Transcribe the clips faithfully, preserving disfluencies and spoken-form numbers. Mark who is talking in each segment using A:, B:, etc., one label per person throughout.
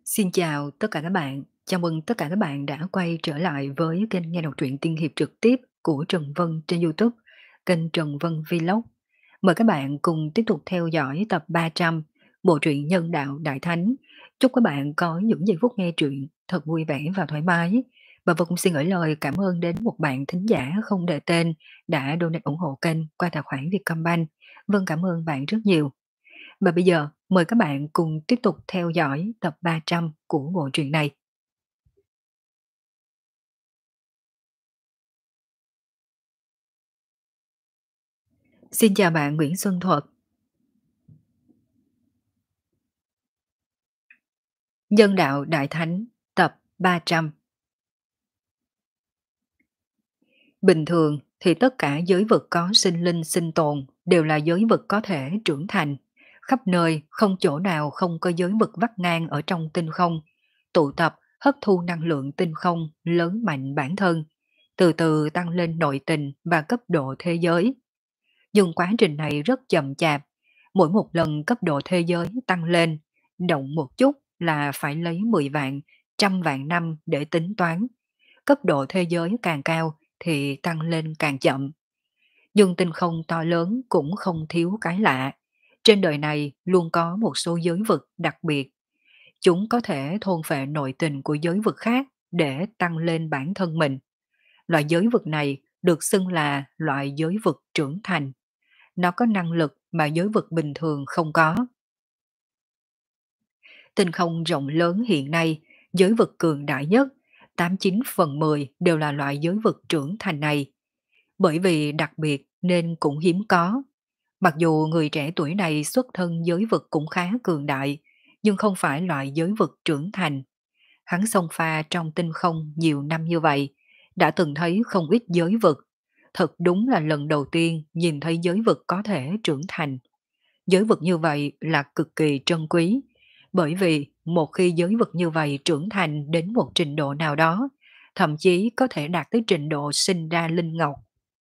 A: Xin chào tất cả các bạn. Chào mừng tất cả các bạn đã quay trở lại với kênh nghe đọc truyện tiên hiệp trực tiếp của Trần Vân trên YouTube, kênh Trần Vân Vlog. Mời các bạn cùng tiếp tục theo dõi tập ba trăm bộ truyện Nhân đạo Đại Thánh. Chúc các bạn có những giây phút nghe truyện thật vui vẻ và thoải mái. Và Vân cũng xin gửi lời cảm ơn đến một bạn thính giả không đề tên đã donate ủng hộ kênh qua tài khoản Vietcombank. Vân cảm ơn bạn rất nhiều. Và bây giờ, mời các bạn cùng tiếp tục theo dõi tập ba trăm của bộ truyện này. Xin chào bạn Nguyễn Xuân Thuật. Nhân đạo Đại Thánh, tập ba trăm. Bình thường thì tất cả giới vực có sinh linh sinh tồn đều là giới vực có thể trưởng thành. Khắp nơi không chỗ nào không có giới vực vắt ngang ở trong tinh không, tụ tập hấp thu năng lượng tinh không lớn mạnh bản thân, từ từ tăng lên nội tình và cấp độ thế giới. Nhưng quá trình này rất chậm chạp, mỗi một lần cấp độ thế giới tăng lên, động một chút là phải lấy mười vạn, trăm vạn năm để tính toán. Cấp độ thế giới càng cao thì tăng lên càng chậm. Nhưng tinh không to lớn cũng không thiếu cái lạ. Trên đời này luôn có một số giới vực đặc biệt. Chúng có thể thôn phệ nội tình của giới vực khác để tăng lên bản thân mình. Loại giới vực này được xưng là loại giới vực trưởng thành. Nó có năng lực mà giới vực bình thường không có. Tinh không rộng lớn hiện nay, giới vực cường đại nhất, tám chín phần mười đều là loại giới vực trưởng thành này. Bởi vì đặc biệt nên cũng hiếm có. Mặc dù người trẻ tuổi này xuất thân giới vực cũng khá cường đại, nhưng không phải loại giới vực trưởng thành. Hắn xông pha trong tinh không nhiều năm như vậy, đã từng thấy không ít giới vực. Thật đúng là lần đầu tiên nhìn thấy giới vực có thể trưởng thành. Giới vực như vậy là cực kỳ trân quý, bởi vì một khi giới vực như vậy trưởng thành đến một trình độ nào đó, thậm chí có thể đạt tới trình độ sinh ra linh ngọc.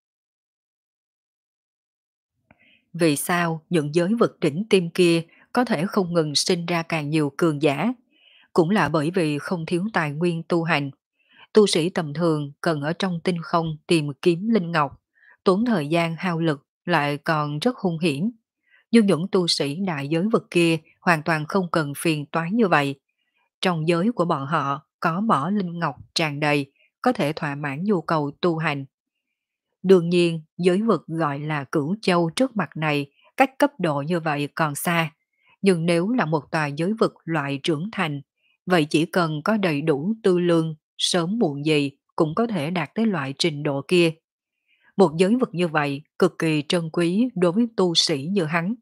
A: Vì sao những giới vực đỉnh tiêm kia có thể không ngừng sinh ra càng nhiều cường giả? Cũng là bởi vì không thiếu tài nguyên tu hành. Tu sĩ tầm thường cần ở trong tinh không tìm kiếm linh ngọc, tốn thời gian hao lực lại còn rất hung hiểm. Nhưng những tu sĩ đại giới vực kia hoàn toàn không cần phiền toái như vậy. Trong giới của bọn họ có mỏ linh ngọc tràn đầy, có thể thỏa mãn nhu cầu tu hành. Đương nhiên, giới vực gọi là cửu châu trước mặt này, cách cấp độ như vậy còn xa. Nhưng nếu là một tòa giới vực loại trưởng thành, vậy chỉ cần có đầy đủ tư lương, sớm muộn gì cũng có thể đạt tới loại trình độ kia. Một giới vực như vậy cực kỳ trân quý đối với tu sĩ như hắn.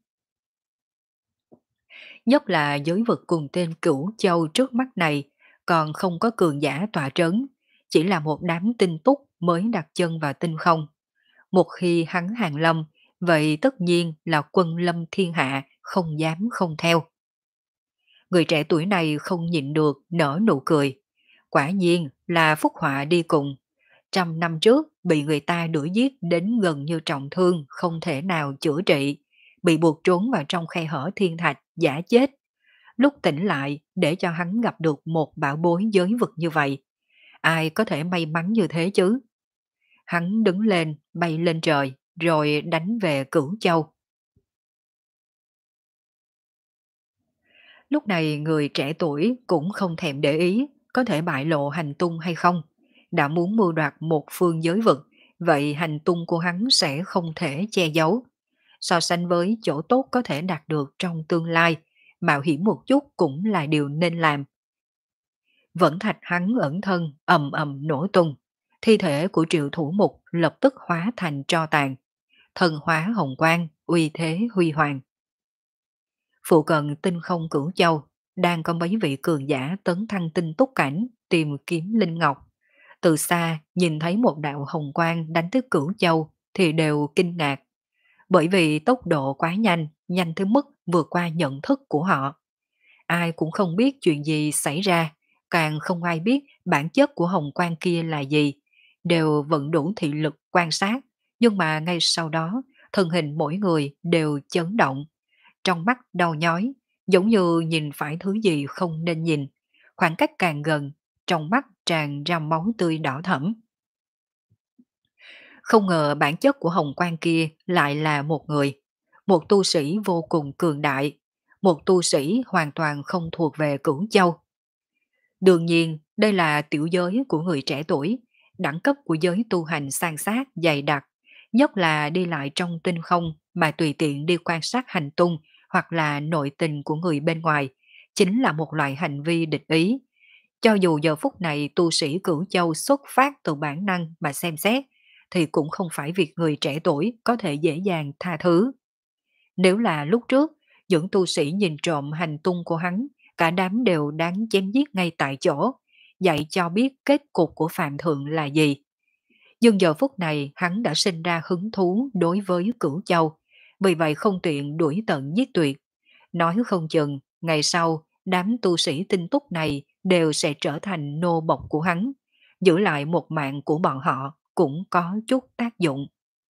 A: Nhất là giới vực cùng tên Cửu Châu trước mắt này, còn không có cường giả tọa trấn, chỉ là một đám tinh túc mới đặt chân vào tinh không. Một khi hắn hàng lâm, vậy tất nhiên là quân lâm thiên hạ, không dám không theo. Người trẻ tuổi này không nhịn được nở nụ cười. Quả nhiên là phúc họa đi cùng. Trăm năm trước bị người ta đuổi giết đến gần như trọng thương, không thể nào chữa trị, bị buộc trốn vào trong khe hở thiên thạch, giả chết. Lúc tỉnh lại để cho hắn gặp được một bảo bối giới vực như vậy. Ai có thể may mắn như thế chứ? Hắn đứng lên, bay lên trời, rồi đánh về Cửu Châu. Lúc này người trẻ tuổi cũng không thèm để ý có thể bại lộ hành tung hay không. Đã muốn mưu đoạt một phương giới vực, vậy hành tung của hắn sẽ không thể che giấu. So sánh với chỗ tốt có thể đạt được trong tương lai, mạo hiểm một chút cũng là điều nên làm. Vẫn thạch hắn ẩn thân ầm ầm nổ tung, thi thể của triệu thủ mục lập tức hóa thành tro tàn, thần hóa hồng quang, uy thế huy hoàng. Phụ cận tinh không cửu châu, đang có mấy vị cường giả tấn thăng tinh túc cảnh tìm kiếm linh ngọc. Từ xa nhìn thấy một đạo hồng quang đánh tới cửu châu thì đều kinh ngạc, bởi vì tốc độ quá nhanh, nhanh tới mức vượt qua nhận thức của họ. Ai cũng không biết chuyện gì xảy ra, càng không ai biết bản chất của hồng quang kia là gì, đều vận đủ thị lực quan sát, nhưng mà ngay sau đó, thân hình mỗi người đều chấn động, trong mắt đau nhói, giống như nhìn phải thứ gì không nên nhìn, khoảng cách càng gần, trong mắt tràn ra máu tươi đỏ thẫm. Không ngờ bản chất của hồng quang kia lại là một người, một tu sĩ vô cùng cường đại, một tu sĩ hoàn toàn không thuộc về Cửu Châu. Đương nhiên, đây là tiểu giới của người trẻ tuổi, đẳng cấp của giới tu hành san sát dày đặc, nhất là đi lại trong tinh không mà tùy tiện đi quan sát hành tung hoặc là nội tình của người bên ngoài, chính là một loại hành vi địch ý. Cho dù giờ phút này tu sĩ Cửu Châu xuất phát từ bản năng mà xem xét, thì cũng không phải việc người trẻ tuổi có thể dễ dàng tha thứ. Nếu là lúc trước, những tu sĩ nhìn trộm hành tung của hắn, cả đám đều đáng chém giết ngay tại chỗ, dạy cho biết kết cục của Phạm Thượng là gì. Nhưng giờ phút này hắn đã sinh ra hứng thú đối với Cửu Châu, vì vậy không tiện đuổi tận giết tuyệt. Nói không chừng, ngày sau, đám tu sĩ tinh túc này đều sẽ trở thành nô bộc của hắn, giữ lại một mạng của bọn họ cũng có chút tác dụng.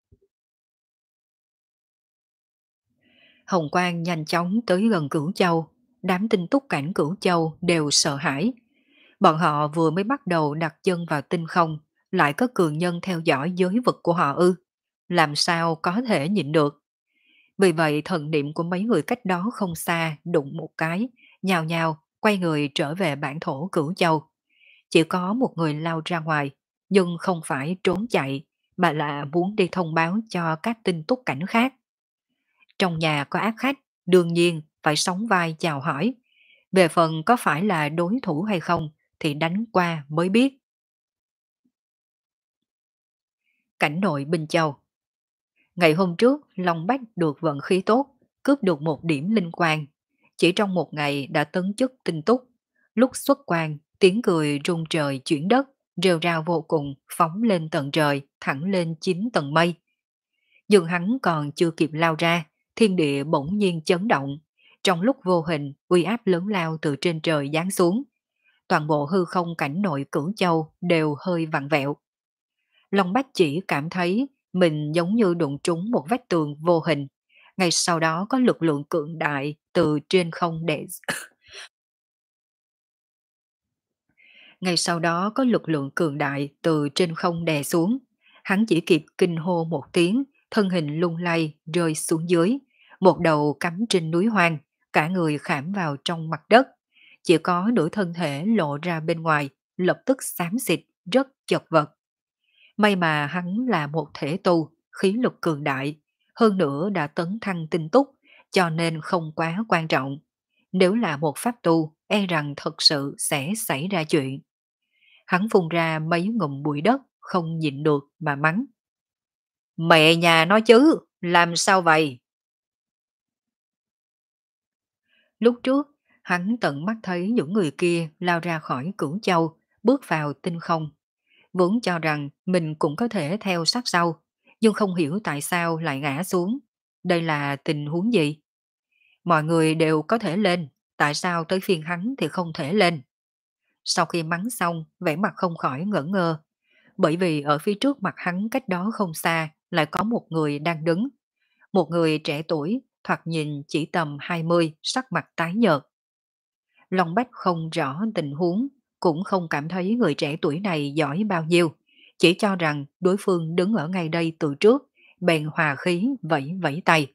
A: Hồng Quang nhanh chóng tới gần Cửu Châu, đám tinh túc cảnh Cửu Châu đều sợ hãi. Bọn họ vừa mới bắt đầu đặt chân vào tinh không, lại có cường nhân theo dõi giới vực của họ ư. Làm sao có thể nhịn được. Vì vậy thần niệm của mấy người cách đó không xa đụng một cái, nhào nhào quay người trở về bản thổ Cửu Châu. Chỉ có một người lao ra ngoài, nhưng không phải trốn chạy, mà là muốn đi thông báo cho các tinh túc cảnh khác. Trong nhà có ác khách, đương nhiên phải sóng vai chào hỏi. Về phần có phải là đối thủ hay không thì đánh qua mới biết. Cảnh nội Bình Châu. Ngày hôm trước, Long Bách được vận khí tốt, cướp được một điểm linh quang. Chỉ trong một ngày đã tấn chức tinh túc. Lúc xuất quan, tiếng cười rung trời chuyển đất, rêu rao vô cùng, phóng lên tận trời, thẳng lên chín tầng mây. Nhưng hắn còn chưa kịp lao ra, thiên địa bỗng nhiên chấn động. Trong lúc vô hình, uy áp lớn lao từ trên trời giáng xuống. Toàn bộ hư không cảnh nội Cửu Châu đều hơi vặn vẹo. Long Bách chỉ cảm thấy mình giống như đụng trúng một vách tường vô hình. Ngay sau đó có lực lượng cường đại từ trên không đè Ngay sau đó có lực lượng cường đại từ trên không đè xuống. Hắn chỉ kịp kinh hô một tiếng, thân hình lung lay rơi xuống dưới, một đầu cắm trên núi hoang, cả người khảm vào trong mặt đất. Chỉ có nửa thân thể lộ ra bên ngoài, lập tức xám xịt, rất chật vật. May mà hắn là một thể tu, khí lực cường đại, hơn nữa đã tấn thăng tinh túc, cho nên không quá quan trọng. Nếu là một pháp tu, e rằng thật sự sẽ xảy ra chuyện. Hắn phun ra mấy ngụm bụi đất, không nhịn được mà mắng. Mẹ nhà nó chứ, làm sao vậy? Lúc trước, hắn tận mắt thấy những người kia lao ra khỏi Cửu Châu, bước vào tinh không. Vốn cho rằng mình cũng có thể theo sát sau, nhưng không hiểu tại sao lại ngã xuống. Đây là tình huống gì? Mọi người đều có thể lên, tại sao tới phiên hắn thì không thể lên? Sau khi mắng xong, vẻ mặt không khỏi ngỡ ngơ, bởi vì ở phía trước mặt hắn cách đó không xa lại có một người đang đứng. Một người trẻ tuổi, thoạt nhìn chỉ tầm hai mươi, sắc mặt tái nhợt. Long Bách không rõ tình huống, cũng không cảm thấy người trẻ tuổi này giỏi bao nhiêu, chỉ cho rằng đối phương đứng ở ngay đây từ trước, bèn hòa khí vẫy vẫy tay.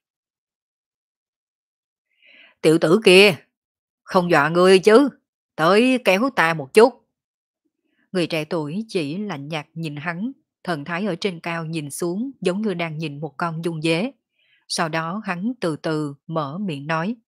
A: Tiểu tử kia, không dọa ngươi chứ, tới kéo ta một chút. Người trẻ tuổi chỉ lạnh nhạt nhìn hắn, thần thái ở trên cao nhìn xuống giống như đang nhìn một con dung dế. Sau đó hắn từ từ mở miệng nói.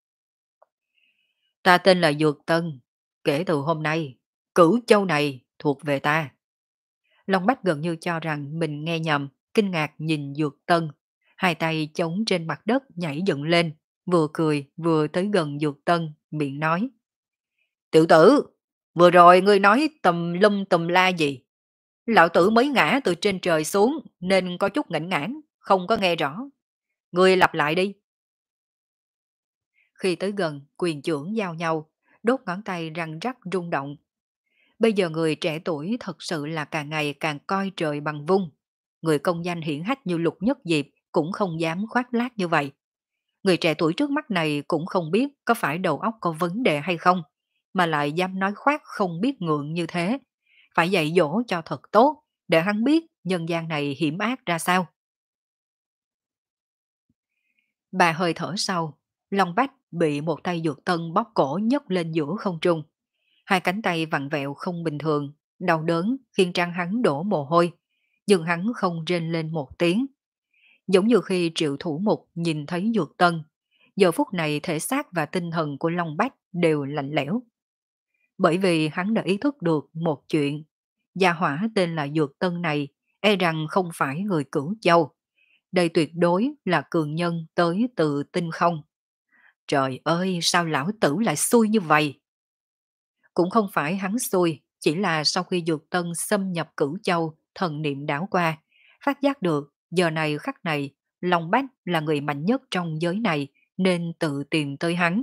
A: Ta tên là Dược Tân, kể từ hôm nay, Cửu Châu này thuộc về ta. Long Bách gần như cho rằng mình nghe nhầm, kinh ngạc nhìn Dược Tân, hai tay chống trên mặt đất nhảy dựng lên, vừa cười vừa tới gần Dược Tân, miệng nói. Tiểu tử, vừa rồi ngươi nói tùm lum tùm la gì? Lão tử mới ngã từ trên trời xuống nên có chút ngẩn ngãn, không có nghe rõ. Ngươi lặp lại đi. Khi tới gần, quyền trưởng giao nhau, đốt ngón tay răng rắc rung động. Bây giờ người trẻ tuổi thật sự là càng ngày càng coi trời bằng vung. Người công danh hiển hách như Lục Nhất Diệp cũng không dám khoác lác như vậy. Người trẻ tuổi trước mắt này cũng không biết có phải đầu óc có vấn đề hay không. mà lại dám nói khoác không biết ngượng như thế. Phải dạy dỗ cho thật tốt, để hắn biết nhân gian này hiểm ác ra sao. Bà hơi thở sâu, Long Bách bị một tay dược tân bóp cổ nhấc lên giữa không trung. Hai cánh tay vặn vẹo không bình thường, đau đớn khiến trán hắn đổ mồ hôi, nhưng hắn không rên lên một tiếng. Giống như khi triệu thủ mục nhìn thấy dược tân, giờ phút này thể xác và tinh thần của Long Bách đều lạnh lẽo. Bởi vì hắn đã ý thức được một chuyện, gia hỏa tên là dược tân này e rằng không phải người Cửu Châu. Đây tuyệt đối là cường nhân tới từ tinh không. Trời ơi, sao lão tử lại xui như vậy? Cũng không phải hắn xui, chỉ là sau khi Dược Tân xâm nhập Cửu Châu, thần niệm đảo qua, phát giác được giờ này khắc này, Long Bách là người mạnh nhất trong giới này, nên tự tìm tới hắn.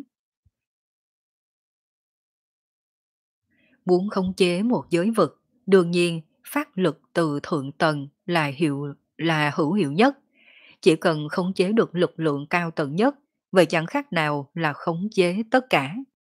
A: Muốn khống chế một giới vực, đương nhiên phát lực từ thượng tầng là hiệu là hữu hiệu nhất. Chỉ cần khống chế được lực lượng cao tầng nhất, vậy chẳng khác nào là khống chế tất cả.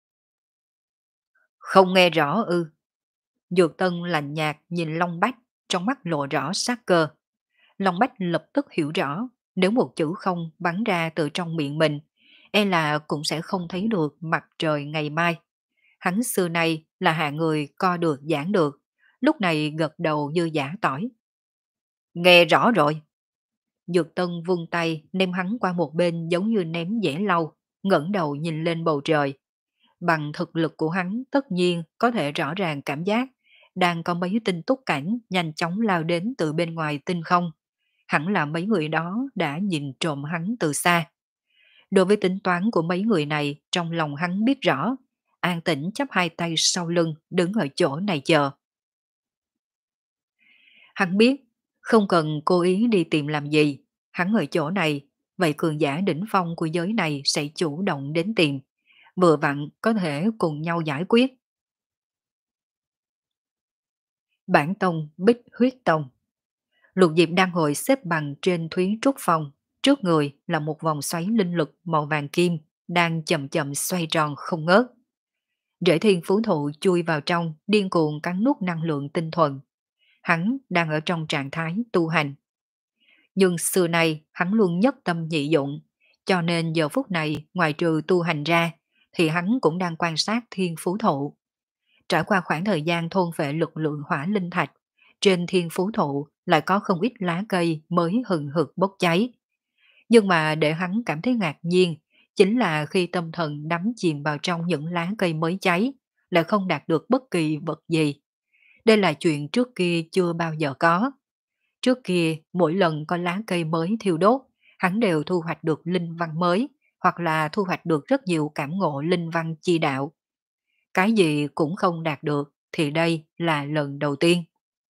A: Không nghe rõ ư? Dược Tân lạnh nhạt nhìn Long Bách, trong mắt lộ rõ sát cơ. Long Bách lập tức hiểu rõ, nếu một chữ không bắn ra từ trong miệng mình, e là cũng sẽ không thấy được mặt trời ngày mai. Hắn xưa nay là hạ người co được giảng được, lúc này gật đầu như giả tỏi. Nghe rõ rồi. Dược Tân vung tay ném hắn qua một bên giống như ném dẻ lau, ngẩng đầu nhìn lên bầu trời. Bằng thực lực của hắn tất nhiên có thể rõ ràng cảm giác đang có mấy tinh túc cảnh nhanh chóng lao đến từ bên ngoài tinh không. Hẳn là mấy người đó đã nhìn trộm hắn từ xa. Đối với tính toán của mấy người này, trong lòng hắn biết rõ, an tĩnh chắp hai tay sau lưng đứng ở chỗ này chờ. Hắn biết, không cần cố ý đi tìm làm gì, hắn ở chỗ này, vậy cường giả đỉnh phong của giới này sẽ chủ động đến tìm, vừa vặn có thể cùng nhau giải quyết. Bản tông Bích Huyết Tông. Lục Diệp đang ngồi xếp bằng trên Thúy Trúc Phong, trước người là một vòng xoáy linh lực màu vàng kim đang chậm chậm xoay tròn không ngớt. Rễ thiên phú thụ chui vào trong, điên cuồng cắn nuốt năng lượng tinh thuần. Hắn đang ở trong trạng thái tu hành. Nhưng xưa nay hắn luôn nhất tâm nhị dụng, cho nên giờ phút này ngoài trừ tu hành ra, thì hắn cũng đang quan sát thiên phú thụ. Trải qua khoảng thời gian thôn phệ lực lượng hỏa linh thạch, trên thiên phú thụ lại có không ít lá cây mới hừng hực bốc cháy. Nhưng mà để hắn cảm thấy ngạc nhiên, chính là khi tâm thần đắm chìm vào trong những lá cây mới cháy, lại không đạt được bất kỳ vật gì. Đây là chuyện trước kia chưa bao giờ có. Trước kia, mỗi lần có lá cây mới thiêu đốt, hắn đều thu hoạch được linh văn mới, hoặc là thu hoạch được rất nhiều cảm ngộ linh văn chi đạo. Cái gì cũng không đạt được, thì đây là lần đầu tiên.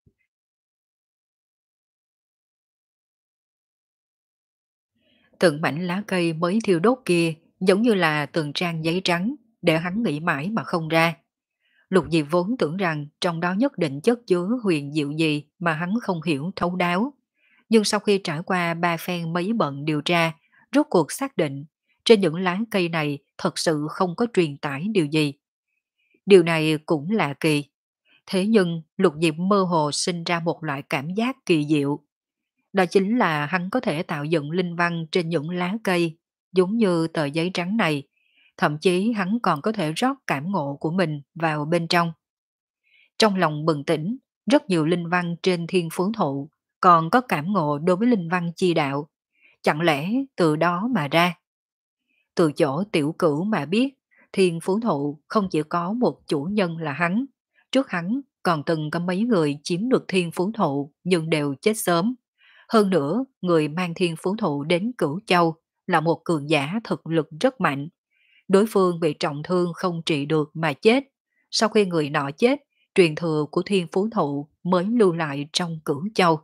A: Từng mảnh lá cây mới thiêu đốt kia giống như là từng trang giấy trắng, để hắn nghĩ mãi mà không ra. Lục Diệp vốn tưởng rằng trong đó nhất định chất chứa huyền diệu gì mà hắn không hiểu thấu đáo. Nhưng sau khi trải qua ba phen mấy bận điều tra, rốt cuộc xác định trên những lá cây này thật sự không có truyền tải điều gì. Điều này cũng lạ kỳ. Thế nhưng Lục Diệp mơ hồ sinh ra một loại cảm giác kỳ diệu. Đó chính là hắn có thể tạo dựng linh văn trên những lá cây, giống như tờ giấy trắng này. Thậm chí hắn còn có thể rót cảm ngộ của mình vào bên trong. Trong lòng bừng tỉnh, rất nhiều linh văn trên thiên phú thụ, còn có cảm ngộ đối với linh văn chi đạo. Chẳng lẽ từ đó mà ra? Từ chỗ tiểu cửu mà biết, thiên phú thụ không chỉ có một chủ nhân là hắn. Trước hắn còn từng có mấy người chiếm được thiên phú thụ nhưng đều chết sớm. Hơn nữa, người mang thiên phú thụ đến Cửu Châu là một cường giả thực lực rất mạnh. Đối phương bị trọng thương không trị được mà chết. Sau khi người nọ chết, truyền thừa của thiên phú thụ mới lưu lại trong Cửu Châu.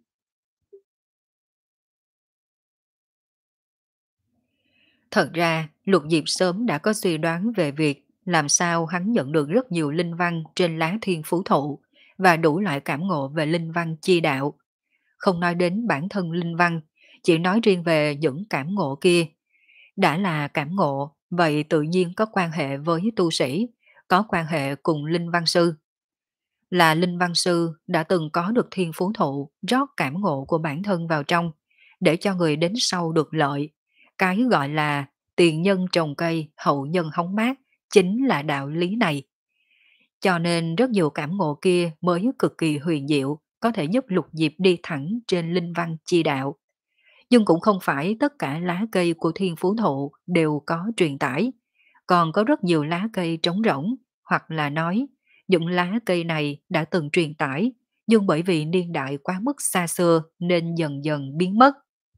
A: Thật ra, Lục Diệp sớm đã có suy đoán về việc làm sao hắn nhận được rất nhiều linh văn trên lá thiên phú thụ và đủ loại cảm ngộ về linh văn chi đạo. Không nói đến bản thân linh văn, chỉ nói riêng về những cảm ngộ kia. Đã là cảm ngộ, vậy tự nhiên có quan hệ với tu sĩ, có quan hệ cùng Linh Văn Sư. Là Linh Văn Sư đã từng có được thiên phú thụ rót cảm ngộ của bản thân vào trong, để cho người đến sau được lợi. Cái gọi là tiền nhân trồng cây, hậu nhân hóng mát, chính là đạo lý này. Cho nên rất nhiều cảm ngộ kia mới cực kỳ huyền diệu, có thể giúp Lục Diệp đi thẳng trên linh văn chi đạo. Nhưng cũng không phải tất cả lá cây của thiên phú thụ đều có truyền tải. Còn có rất nhiều lá cây trống rỗng, hoặc là nói, những lá cây này đã từng truyền tải, nhưng bởi vì niên đại quá mức xa xưa nên dần dần biến mất.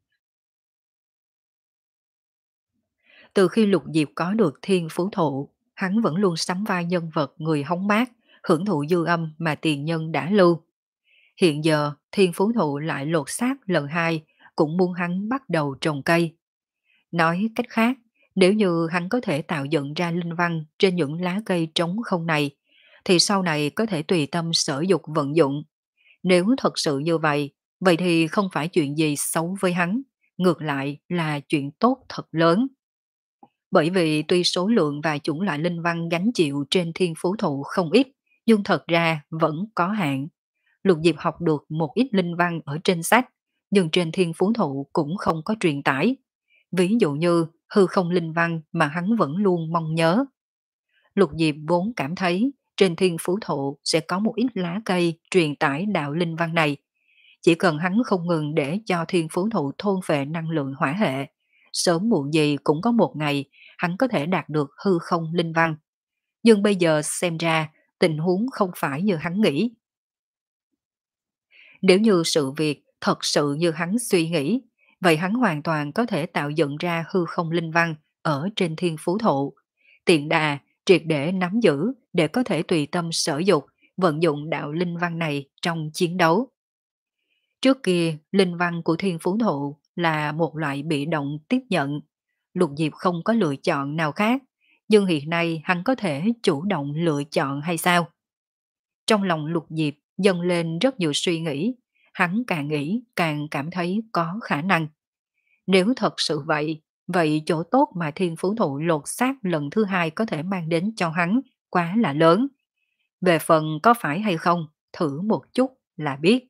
A: Từ khi Lục Diệp có được thiên phú thụ, hắn vẫn luôn sắm vai nhân vật người hóng mát, hưởng thụ dư âm mà tiền nhân đã lưu. Hiện giờ, thiên phú thụ lại lột xác lần hai, cũng muốn hắn bắt đầu trồng cây. Nói cách khác, nếu như hắn có thể tạo dựng ra linh văn trên những lá cây trống không này, thì sau này có thể tùy tâm sở dục vận dụng. Nếu thật sự như vậy, vậy thì không phải chuyện gì xấu với hắn, ngược lại là chuyện tốt thật lớn. Bởi vì tuy số lượng và chủng loại linh văn gánh chịu trên thiên phú thụ không ít, nhưng thật ra vẫn có hạn. Lục Diệp học được một ít linh văn ở trên sách, nhưng trên thiên phú thụ cũng không có truyền tải. Ví dụ như hư không linh văn mà hắn vẫn luôn mong nhớ. Lục Diệp vốn cảm thấy trên thiên phú thụ sẽ có một ít lá cây truyền tải đạo linh văn này. Chỉ cần hắn không ngừng để cho thiên phú thụ thôn phệ năng lượng hỏa hệ, sớm muộn gì cũng có một ngày hắn có thể đạt được hư không linh văn. Nhưng bây giờ xem ra tình huống không phải như hắn nghĩ. Nếu như sự việc thật sự như hắn suy nghĩ, vậy hắn hoàn toàn có thể tạo dựng ra hư không linh văn ở trên thiên phú thụ. Tiện đà, triệt để nắm giữ để có thể tùy tâm sở dục, vận dụng đạo linh văn này trong chiến đấu. Trước kia, linh văn của thiên phú thụ là một loại bị động tiếp nhận. Lục Diệp không có lựa chọn nào khác, nhưng hiện nay hắn có thể chủ động lựa chọn hay sao? Trong lòng Lục Diệp dâng lên rất nhiều suy nghĩ, hắn càng nghĩ càng cảm thấy có khả năng. Nếu thật sự vậy, vậy chỗ tốt mà thiên phú thụ lột xác lần thứ hai có thể mang đến cho hắn quá là lớn. Về phần có phải hay không, thử một chút là biết.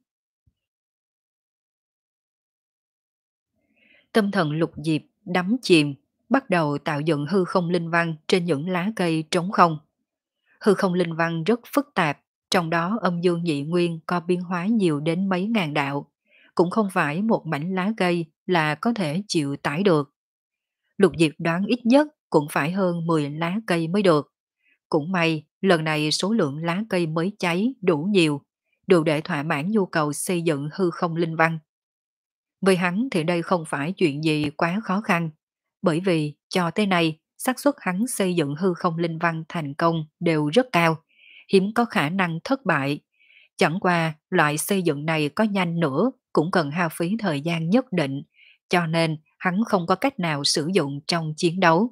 A: Tâm thần Lục Diệp đắm chìm, bắt đầu tạo dựng hư không linh văn trên những lá cây trống không. Hư không linh văn rất phức tạp, trong đó âm dương nhị nguyên có biến hóa nhiều đến mấy ngàn đạo, cũng không phải một mảnh lá cây là có thể chịu tải được. Lục Diệp đoán ít nhất cũng phải hơn mười lá cây mới được. Cũng may, lần này số lượng lá cây mới cháy đủ nhiều, đủ để thỏa mãn nhu cầu xây dựng hư không linh văn. Với hắn thì đây không phải chuyện gì quá khó khăn, bởi vì cho tới nay, xác suất hắn xây dựng hư không linh văn thành công đều rất cao, hiếm có khả năng thất bại. Chẳng qua, loại xây dựng này có nhanh nữa cũng cần hao phí thời gian nhất định, cho nên hắn không có cách nào sử dụng trong chiến đấu.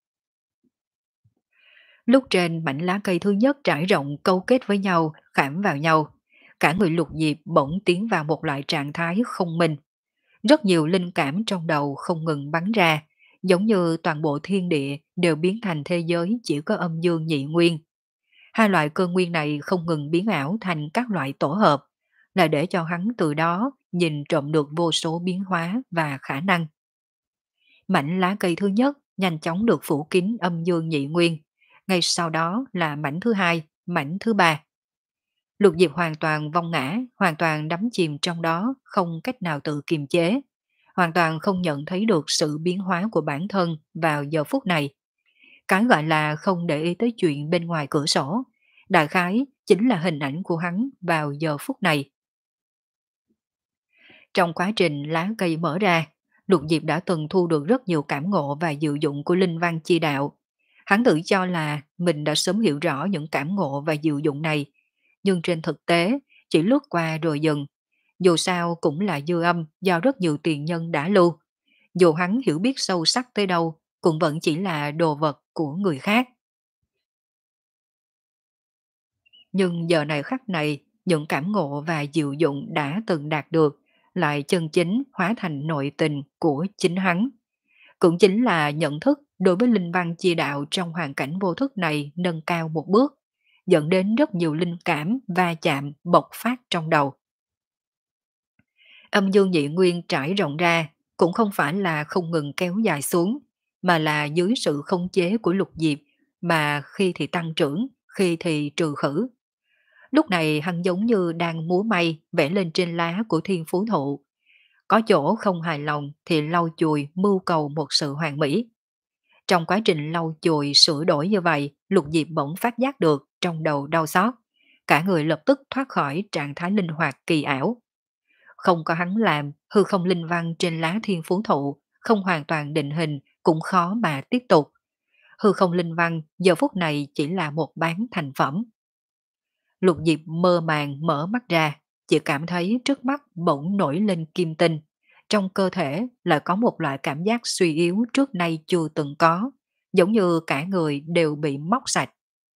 A: Lúc trên mảnh lá cây thứ nhất trải rộng câu kết với nhau, khảm vào nhau, cả người Lục Diệp bỗng tiến vào một loại trạng thái không minh. Rất nhiều linh cảm trong đầu không ngừng bắn ra, giống như toàn bộ thiên địa đều biến thành thế giới chỉ có âm dương nhị nguyên. Hai loại cơ nguyên này không ngừng biến ảo thành các loại tổ hợp, là để cho hắn từ đó nhìn trộm được vô số biến hóa và khả năng. Mảnh lá cây thứ nhất nhanh chóng được phủ kín âm dương nhị nguyên, ngay sau đó là mảnh thứ hai, mảnh thứ ba. Lục Diệp hoàn toàn vong ngã, hoàn toàn đắm chìm trong đó, không cách nào tự kiềm chế, hoàn toàn không nhận thấy được sự biến hóa của bản thân vào giờ phút này. Cái gọi là không để ý tới chuyện bên ngoài cửa sổ, đại khái chính là hình ảnh của hắn vào giờ phút này. Trong quá trình lá cây mở ra, Lục Diệp đã từng thu được rất nhiều cảm ngộ và diệu dụng của linh văn chi đạo. Hắn tự cho là mình đã sớm hiểu rõ những cảm ngộ và diệu dụng này, nhưng trên thực tế chỉ lướt qua rồi dừng. Dù sao cũng là dư âm do rất nhiều tiền nhân đã lưu. Dù hắn hiểu biết sâu sắc tới đâu, cũng vẫn chỉ là đồ vật của người khác. Nhưng giờ này khắc này, những cảm ngộ và diệu dụng đã từng đạt được, lại chân chính hóa thành nội tình của chính hắn. Cũng chính là nhận thức đối với linh văn chi đạo trong hoàn cảnh vô thức này nâng cao một bước, dẫn đến rất nhiều linh cảm va chạm bộc phát trong đầu. Âm dương nhị nguyên trải rộng ra cũng không phải là không ngừng kéo dài xuống, mà là dưới sự khống chế của lục diệp mà khi thì tăng trưởng, khi thì trừ khử. Lúc này hắn giống như đang múa may vẽ lên trên lá của thiên phú thụ. Có chỗ không hài lòng thì lau chùi mưu cầu một sự hoàn mỹ. Trong quá trình lau chùi sửa đổi như vậy, lục diệp bỗng phát giác được trong đầu đau xót. Cả người lập tức thoát khỏi trạng thái linh hoạt kỳ ảo. Không có hắn làm, hư không linh văn trên lá thiên phú thụ, không hoàn toàn định hình, cũng khó mà tiếp tục. Hư không linh văn giờ phút này chỉ là một bán thành phẩm. Lục Diệp mơ màng mở mắt ra, chỉ cảm thấy trước mắt bỗng nổi lên kim tinh. Trong cơ thể lại có một loại cảm giác suy yếu trước nay chưa từng có, giống như cả người đều bị móc sạch.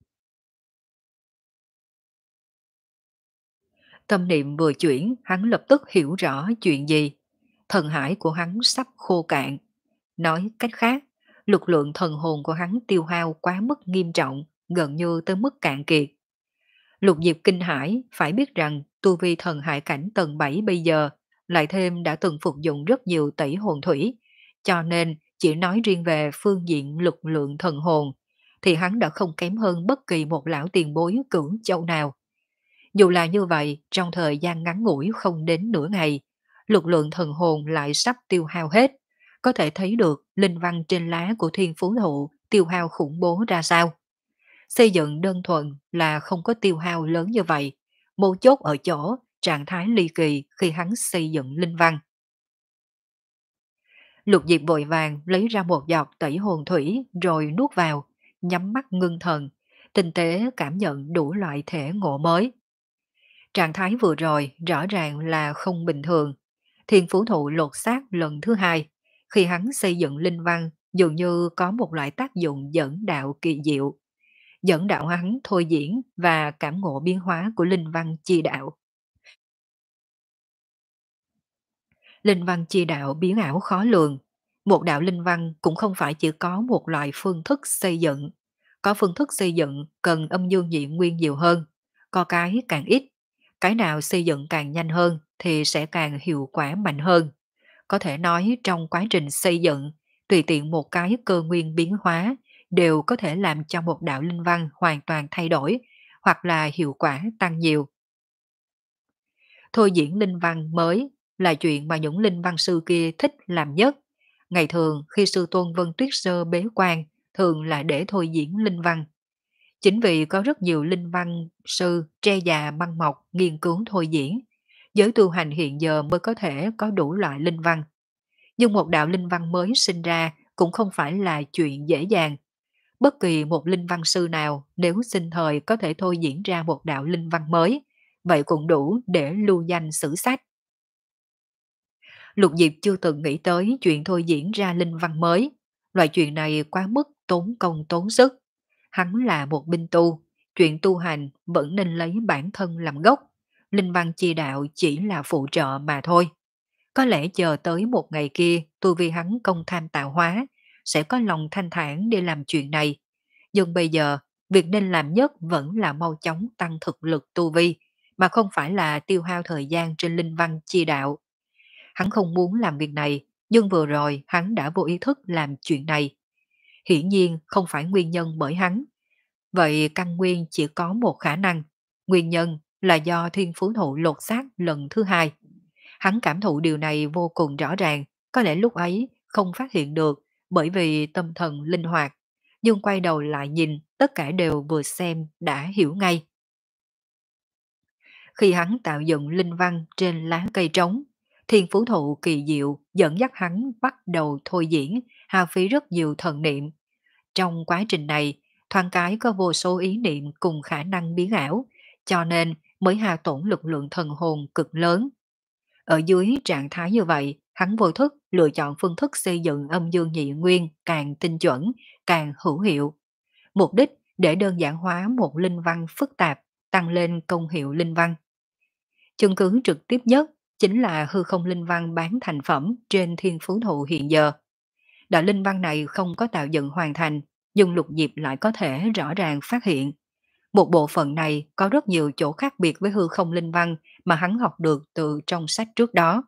A: Tâm niệm vừa chuyển, hắn lập tức hiểu rõ chuyện gì. Thần hải của hắn sắp khô cạn. Nói cách khác, lực lượng thần hồn của hắn tiêu hao quá mức nghiêm trọng, gần như tới mức cạn kiệt. Lục Diệp kinh hãi phải biết rằng tu vi thần hải cảnh tầng bảy bây giờ lại thêm đã từng phục dụng rất nhiều tẩy hồn thủy, cho nên chỉ nói riêng về phương diện lực lượng thần hồn thì hắn đã không kém hơn bất kỳ một lão tiền bối cửu châu nào. Dù là như vậy, trong thời gian ngắn ngủi không đến nửa ngày, lực lượng thần hồn lại sắp tiêu hao hết. Có thể thấy được linh văn trên lá của thiên phú thụ tiêu hao khủng bố ra sao. Xây dựng đơn thuần là không có tiêu hao lớn như vậy. Mấu chốt ở chỗ trạng thái ly kỳ khi hắn xây dựng linh văn. Lục Diệp vội vàng lấy ra một giọt tẩy hồn thủy rồi nuốt vào, nhắm mắt ngưng thần, tinh tế cảm nhận đủ loại thể ngộ mới. Trạng thái vừa rồi rõ ràng là không bình thường. Thiên phú thụ lột xác lần thứ hai, khi hắn xây dựng linh văn dường như có một loại tác dụng dẫn đạo kỳ diệu. Dẫn đạo hắn thôi diễn và cảm ngộ biến hóa của linh văn chi đạo. Linh văn chi đạo biến ảo khó lường. Một đạo linh văn cũng không phải chỉ có một loại phương thức xây dựng. Có phương thức xây dựng cần âm dương nhị nguyên nhiều hơn. Có cái càng ít. Cái nào xây dựng càng nhanh hơn thì sẽ càng hiệu quả mạnh hơn. Có thể nói trong quá trình xây dựng, tùy tiện một cái cơ nguyên biến hóa đều có thể làm cho một đạo linh văn hoàn toàn thay đổi hoặc là hiệu quả tăng nhiều. Thôi diễn linh văn mới là chuyện mà những linh văn sư kia thích làm nhất. Ngày thường khi sư tôn Vân Tuyết Sơ bế quan thường là để thôi diễn linh văn. Chính vì có rất nhiều linh văn sư tre già măng mọc nghiên cứu thôi diễn, giới tu hành hiện giờ mới có thể có đủ loại linh văn. Nhưng một đạo linh văn mới sinh ra cũng không phải là chuyện dễ dàng. Bất kỳ một linh văn sư nào nếu sinh thời có thể thôi diễn ra một đạo linh văn mới, vậy cũng đủ để lưu danh sử sách. Lục Diệp chưa từng nghĩ tới chuyện thôi diễn ra linh văn mới. Loại chuyện này quá mức tốn công tốn sức. Hắn là một binh tu, chuyện tu hành vẫn nên lấy bản thân làm gốc. Linh văn chi đạo chỉ là phụ trợ mà thôi. Có lẽ chờ tới một ngày kia, tu vi hắn công tham tạo hóa, sẽ có lòng thanh thản để làm chuyện này. Nhưng bây giờ, việc nên làm nhất vẫn là mau chóng tăng thực lực tu vi, mà không phải là tiêu hao thời gian trên linh văn chi đạo. Hắn không muốn làm việc này, nhưng vừa rồi hắn đã vô ý thức làm chuyện này. Hiển nhiên không phải nguyên nhân bởi hắn. Vậy căn nguyên chỉ có một khả năng. Nguyên nhân là do thiên phú thụ lột xác lần thứ hai. Hắn cảm thụ điều này vô cùng rõ ràng, có lẽ lúc ấy không phát hiện được bởi vì tâm thần linh hoạt. Nhưng quay đầu lại nhìn, tất cả đều vừa xem đã hiểu ngay. Khi hắn tạo dựng linh văn trên lá cây trống, thiên phú thụ kỳ diệu dẫn dắt hắn bắt đầu thôi diễn, hao phí rất nhiều thần niệm. Trong quá trình này, thoáng cái có vô số ý niệm cùng khả năng biến ảo, cho nên mới hao tổn lực lượng thần hồn cực lớn. Ở dưới trạng thái như vậy, hắn vô thức lựa chọn phương thức xây dựng âm dương nhị nguyên càng tinh chuẩn, càng hữu hiệu. Mục đích để đơn giản hóa một linh văn phức tạp, tăng lên công hiệu linh văn. Chứng cứ trực tiếp nhất chính là hư không linh văn bán thành phẩm trên thiên phú thụ hiện giờ. Đạo linh văn này không có tạo dựng hoàn thành, nhưng Lục Diệp lại có thể rõ ràng phát hiện. Một bộ phận này có rất nhiều chỗ khác biệt với hư không linh văn mà hắn học được từ trong sách trước đó.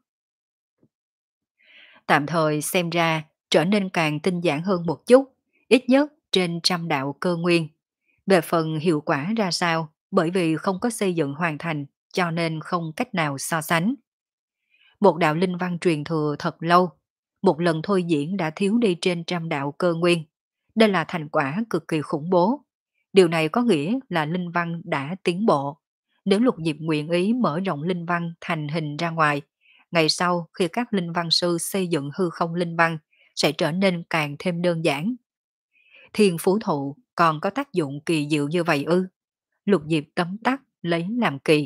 A: Tạm thời xem ra trở nên càng tinh giản hơn một chút, ít nhất trên trăm đạo cơ nguyên. Về phần hiệu quả ra sao, bởi vì không có xây dựng hoàn thành, cho nên không cách nào so sánh. Một đạo linh văn truyền thừa thật lâu, một lần thôi diễn đã thiếu đi trên trăm đạo cơ nguyên. Đây là thành quả cực kỳ khủng bố. Điều này có nghĩa là linh văn đã tiến bộ. Nếu Lục Diệp nguyện ý mở rộng linh văn thành hình ra ngoài, ngày sau khi các linh văn sư xây dựng hư không linh văn sẽ trở nên càng thêm đơn giản. Thiên phú thụ còn có tác dụng kỳ diệu như vậy ư? Lục Diệp tấm tắc lấy làm kỳ.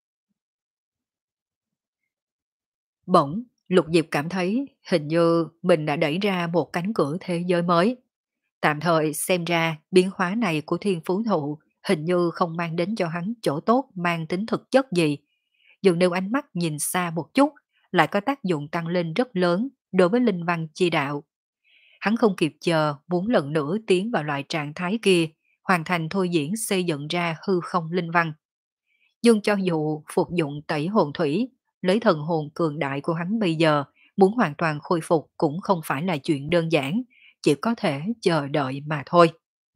A: Bỗng, Lục Diệp cảm thấy hình như mình đã đẩy ra một cánh cửa thế giới mới. Tạm thời xem ra biến hóa này của thiên phú thụ hình như không mang đến cho hắn chỗ tốt mang tính thực chất gì. Dường nếu ánh mắt nhìn xa một chút, lại có tác dụng tăng lên rất lớn đối với linh văn chi đạo. Hắn không kịp chờ muốn lần nữa tiến vào loại trạng thái kia, hoàn thành thôi diễn xây dựng ra hư không linh văn. Nhưng cho dù phục dụng tẩy hồn thủy, lấy thần hồn cường đại của hắn bây giờ, muốn hoàn toàn khôi phục cũng không phải là chuyện đơn giản, chỉ có thể chờ đợi mà thôi.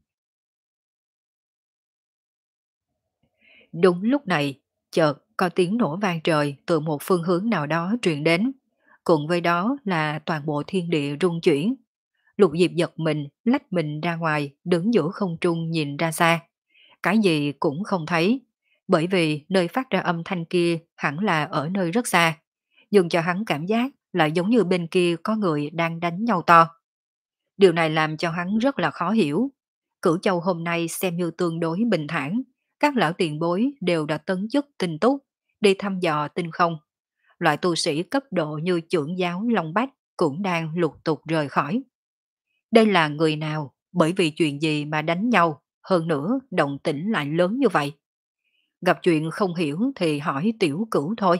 A: Đúng lúc này, chợt có tiếng nổ vang trời từ một phương hướng nào đó truyền đến. Cùng với đó là toàn bộ thiên địa rung chuyển. Lục Diệp giật mình, lách mình ra ngoài, đứng giữa không trung nhìn ra xa. Cái gì cũng không thấy, bởi vì nơi phát ra âm thanh kia hẳn là ở nơi rất xa. Nhưng cho hắn cảm giác là giống như bên kia có người đang đánh nhau to. Điều này làm cho hắn rất là khó hiểu. Cửu Châu hôm nay xem như tương đối bình thản, các lão tiền bối đều đã tấn chức tinh túc, đi thăm dò tinh không. Loại tu sĩ cấp độ như trưởng giáo Long Bách cũng đang lục tục rời khỏi. Đây là người nào, bởi vì chuyện gì mà đánh nhau, hơn nữa động tĩnh lại lớn như vậy. Gặp chuyện không hiểu thì hỏi tiểu cửu thôi.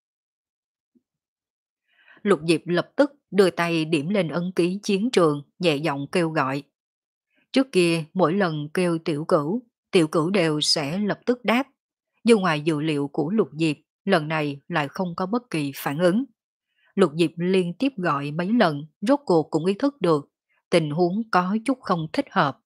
A: Lục Diệp lập tức đưa tay điểm lên ấn ký chiến trường, nhẹ giọng kêu gọi. Trước kia mỗi lần kêu tiểu cửu, tiểu cửu đều sẽ lập tức đáp. Nhưng ngoài dự liệu của Lục Diệp, lần này lại không có bất kỳ phản ứng. Lục Diệp liên tiếp gọi mấy lần, rốt cuộc cũng ý thức được, tình huống có chút không thích hợp.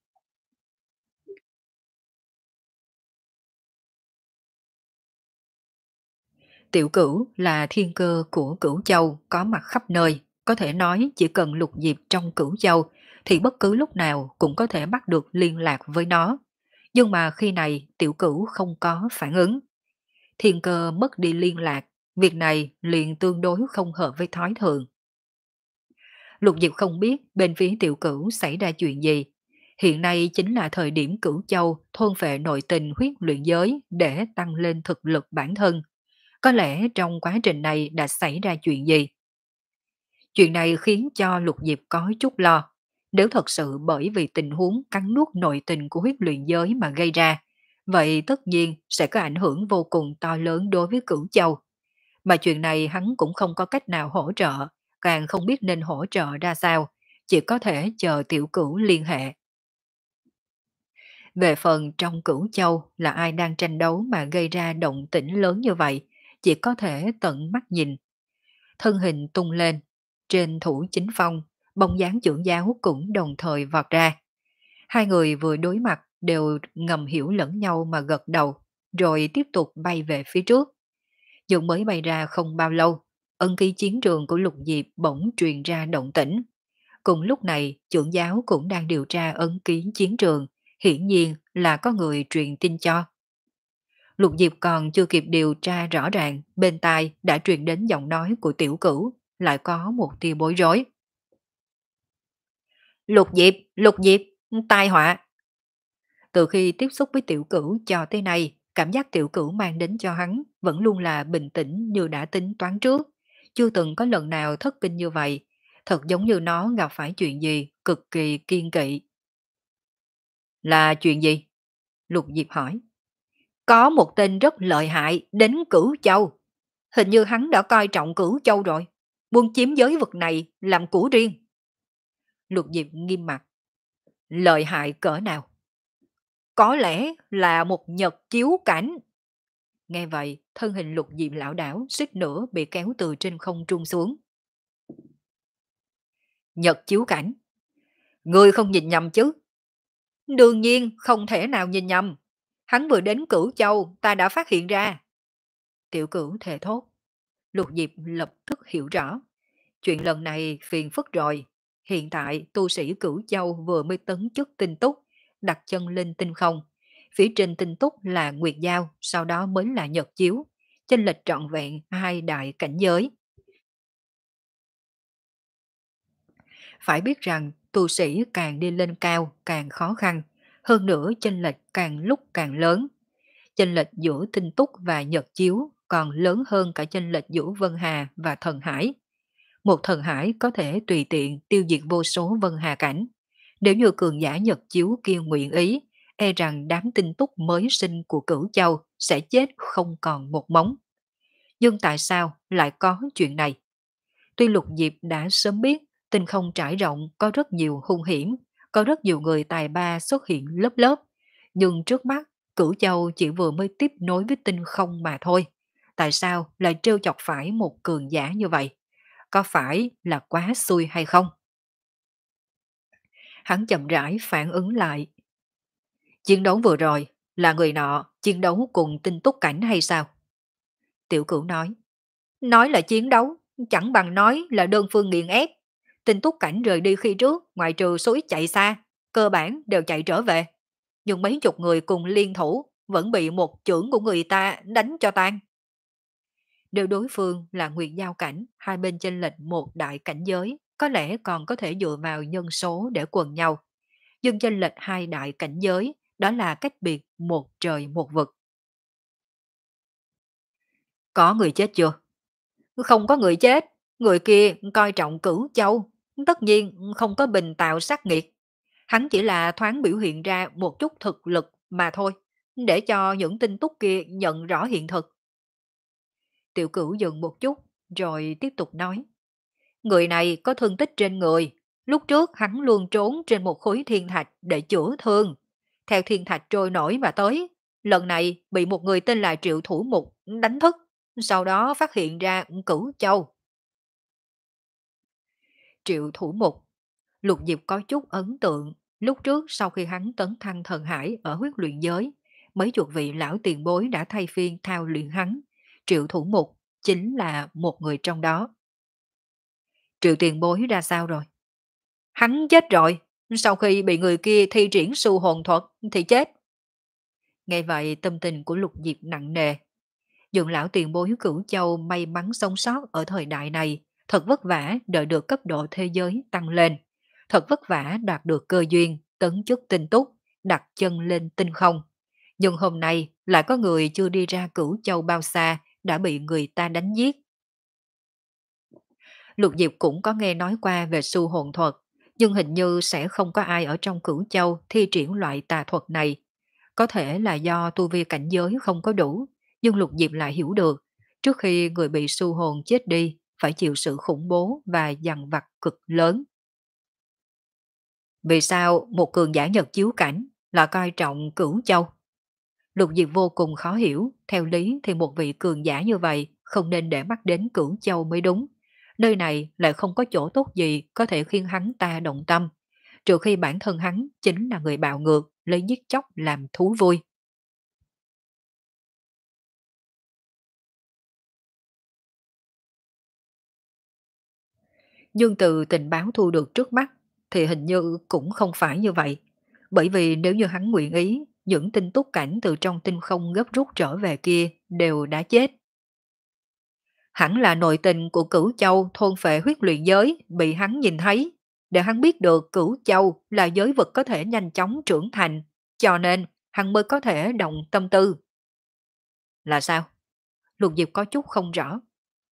A: Tiểu cửu là thiên cơ của cửu châu có mặt khắp nơi, có thể nói chỉ cần Lục Diệp trong cửu châu thì bất cứ lúc nào cũng có thể bắt được liên lạc với nó. Nhưng mà khi này tiểu cửu không có phản ứng. Thiên cơ mất đi liên lạc, việc này liền tương đối không hợp với thói thường. Lục Diệp không biết bên phía tiểu cửu xảy ra chuyện gì. Hiện nay chính là thời điểm cửu châu thôn phệ nội tình huyết luyện giới để tăng lên thực lực bản thân. Có lẽ trong quá trình này đã xảy ra chuyện gì? Chuyện này khiến cho Lục Diệp có chút lo. Nếu thật sự bởi vì tình huống cắn nuốt nội tình của huyết luyện giới mà gây ra, vậy tất nhiên sẽ có ảnh hưởng vô cùng to lớn đối với Cửu Châu. Mà chuyện này hắn cũng không có cách nào hỗ trợ, càng không biết nên hỗ trợ ra sao, chỉ có thể chờ tiểu cửu liên hệ. Về phần trong Cửu Châu là ai đang tranh đấu mà gây ra động tĩnh lớn như vậy, chỉ có thể tận mắt nhìn. Thân hình tung lên, trên thủ chính phong, bóng dáng trưởng giáo cũng đồng thời vọt ra. Hai người vừa đối mặt đều ngầm hiểu lẫn nhau mà gật đầu, rồi tiếp tục bay về phía trước. Dũng mới bay ra không bao lâu, ân ký chiến trường của Lục Diệp bỗng truyền ra động tĩnh. Cùng lúc này, trưởng giáo cũng đang điều tra ấn ký chiến trường, hiển nhiên là có người truyền tin cho. Lục Diệp còn chưa kịp điều tra rõ ràng, bên tai đã truyền đến giọng nói của tiểu cửu, lại có một tia bối rối. Lục Diệp, Lục Diệp, tai họa. Từ khi tiếp xúc với tiểu cửu cho tới nay, cảm giác tiểu cửu mang đến cho hắn vẫn luôn là bình tĩnh như đã tính toán trước. Chưa từng có lần nào thất kinh như vậy. Thật giống như nó gặp phải chuyện gì cực kỳ kiên kỵ. Là chuyện gì? Lục Diệp hỏi. Có một tên rất lợi hại đến Cửu Châu. Hình như hắn đã coi trọng Cửu Châu rồi. Muốn chiếm giới vực này làm của riêng. Lục Diệp nghiêm mặt. Lợi hại cỡ nào? Có lẽ là một nhật chiếu cảnh. Nghe vậy, thân hình Lục Diệp lão đảo suýt nữa bị kéo từ trên không trung xuống. Nhật chiếu cảnh? Ngươi không nhìn nhầm chứ? Đương nhiên không thể nào nhìn nhầm. Hắn vừa đến Cửu Châu ta đã phát hiện ra. Tiểu Cửu thề thốt. Lục Diệp lập tức hiểu rõ. Chuyện lần này phiền phức rồi. Hiện tại tu sĩ Cửu Châu vừa mới tấn chức tinh túc, đặt chân lên tinh không. Phía trên tinh túc là Nguyệt Giao, sau đó mới là Nhật Chiếu. Chênh lệch trọn vẹn hai đại cảnh giới. Phải biết rằng tu sĩ càng đi lên cao càng khó khăn, hơn nữa chênh lệch càng lúc càng lớn. Chênh lệch giữa tinh túc và Nhật Chiếu còn lớn hơn cả chênh lệch giữa Vân Hà và Thần Hải. Một thần hải có thể tùy tiện tiêu diệt vô số vân hà cảnh. Nếu như cường giả Nhật Chiếu kia nguyện ý, e rằng đám tinh túc mới sinh của Cửu Châu sẽ chết không còn một móng. Nhưng tại sao lại có chuyện này? Tuy Lục Diệp đã sớm biết tinh không trải rộng có rất nhiều hung hiểm, có rất nhiều người tài ba xuất hiện lớp lớp, nhưng trước mắt Cửu Châu chỉ vừa mới tiếp nối với tinh không mà thôi. Tại sao lại trêu chọc phải một cường giả như vậy? Có phải là quá xui hay không? Hắn chậm rãi phản ứng lại. Chiến đấu vừa rồi là người nọ chiến đấu cùng tinh túc cảnh hay sao? Tiểu Cửu nói. Nói là chiến đấu, chẳng bằng nói là đơn phương nghiền ép. Tinh túc cảnh rời đi khi trước, ngoài trừ số ít chạy xa, cơ bản đều chạy trở về. Nhưng mấy chục người cùng liên thủ vẫn bị một chưởng của người ta đánh cho tan. Nếu đối phương là Nguyệt Giao cảnh, hai bên chênh lệch một đại cảnh giới, có lẽ còn có thể dựa vào nhân số để quần nhau. Nhưng chênh lệch hai đại cảnh giới, đó là cách biệt một trời một vực. Có người chết chưa? Không có người chết, người kia coi trọng Cửu Châu, tất nhiên không có bình tạo sát nghiệt. Hắn chỉ là thoáng biểu hiện ra một chút thực lực mà thôi, để cho những tinh túc kia nhận rõ hiện thực. Tiểu Cửu dừng một chút, rồi tiếp tục nói. Người này có thương tích trên người, lúc trước hắn luôn trốn trên một khối thiên thạch để chữa thương. Theo thiên thạch trôi nổi mà tới, lần này bị một người tên là Triệu Thủ Mục đánh thức, sau đó phát hiện ra Cửu Châu. Triệu Thủ Mục, Lục Diệp có chút ấn tượng, lúc trước sau khi hắn tấn thăng thần hải ở huyết luyện giới, mấy chục vị lão tiền bối đã thay phiên thao luyện hắn. Triệu Thủ Mục chính là một người trong đó. Triệu tiền bối ra sao rồi? Hắn chết rồi, sau khi bị người kia thi triển su hồn thuật thì chết. Nghe vậy tâm tình của Lục Diệp nặng nề. Dường lão tiền bối Cửu Châu may mắn sống sót ở thời đại này, thật vất vả đợi được cấp độ thế giới tăng lên. Thật vất vả đạt được cơ duyên, tấn chức tinh túc, đặt chân lên tinh không. Nhưng hôm nay lại có người chưa đi ra Cửu Châu bao xa đã bị người ta đánh giết. Lục Diệp cũng có nghe nói qua về su hồn thuật, nhưng hình như sẽ không có ai ở trong Cửu Châu thi triển loại tà thuật này. Có thể là do tu vi cảnh giới không có đủ, nhưng Lục Diệp lại hiểu được, trước khi người bị su hồn chết đi, phải chịu sự khủng bố và dằn vặt cực lớn. Vì sao một cường giả Nhật chiếu cảnh là coi trọng Cửu Châu? Lục Diệp vô cùng khó hiểu, theo lý thì một vị cường giả như vậy không nên để mắt đến Cửu Châu mới đúng. Nơi này lại không có chỗ tốt gì có thể khiến hắn ta động tâm, trừ khi bản thân hắn chính là người bạo ngược, lấy giết chóc làm thú vui. Nhưng từ tình báo thu được trước mắt thì hình như cũng không phải như vậy. Bởi vì nếu như hắn nguyện ý, những tinh túc cảnh từ trong tinh không gấp rút trở về kia đều đã chết. Hẳn là nội tình của Cửu Châu thôn phệ huyết luyện giới bị hắn nhìn thấy, để hắn biết được Cửu Châu là giới vực có thể nhanh chóng trưởng thành, cho nên hắn mới có thể động tâm tư. Là sao? Lục Diệp có chút không rõ.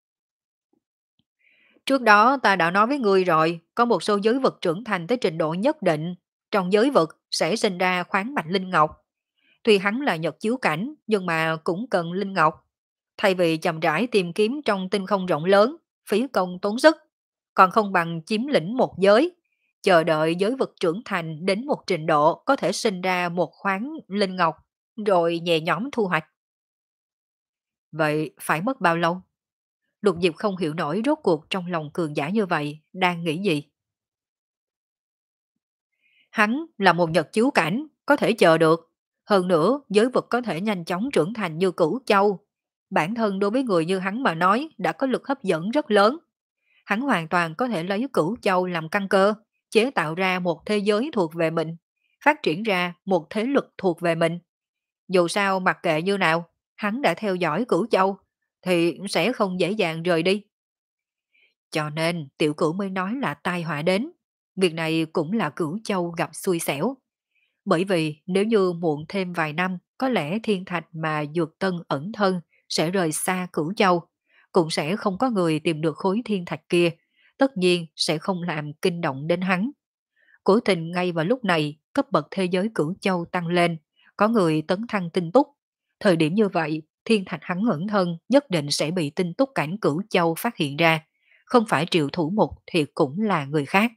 A: Trước đó ta đã nói với ngươi rồi, có một số giới vực trưởng thành tới trình độ nhất định, trong giới vực sẽ sinh ra khoáng mạch linh ngọc. Tuy hắn là nhật chiếu cảnh, nhưng mà cũng cần linh ngọc. Thay vì chậm rãi tìm kiếm trong tinh không rộng lớn, phí công tốn sức, còn không bằng chiếm lĩnh một giới, chờ đợi giới vực trưởng thành đến một trình độ có thể sinh ra một khoáng linh ngọc, rồi nhẹ nhõm thu hoạch. Vậy phải mất bao lâu? Lục Diệp không hiểu nổi rốt cuộc trong lòng cường giả như vậy, đang nghĩ gì. Hắn là một nhật chiếu cảnh, có thể chờ được. Hơn nữa, giới vực có thể nhanh chóng trưởng thành như cửu châu. Bản thân đối với người như hắn mà nói đã có lực hấp dẫn rất lớn. Hắn hoàn toàn có thể lấy cửu châu làm căn cơ, chế tạo ra một thế giới thuộc về mình, phát triển ra một thế lực thuộc về mình. Dù sao mặc kệ như nào, hắn đã theo dõi cửu châu, thì sẽ không dễ dàng rời đi. Cho nên tiểu cửu mới nói là tai họa đến. Việc này cũng là cửu châu gặp xui xẻo. Bởi vì nếu như muộn thêm vài năm, có lẽ thiên thạch mà Dược Tân ẩn thân sẽ rời xa Cửu Châu, cũng sẽ không có người tìm được khối thiên thạch kia, tất nhiên sẽ không làm kinh động đến hắn. Cố tình ngay vào lúc này, cấp bậc thế giới Cửu Châu tăng lên, có người tấn thăng tinh túc. Thời điểm như vậy, thiên thạch hắn ẩn thân nhất định sẽ bị tinh túc cảnh Cửu Châu phát hiện ra. Không phải triệu thủ mục thì cũng là người khác.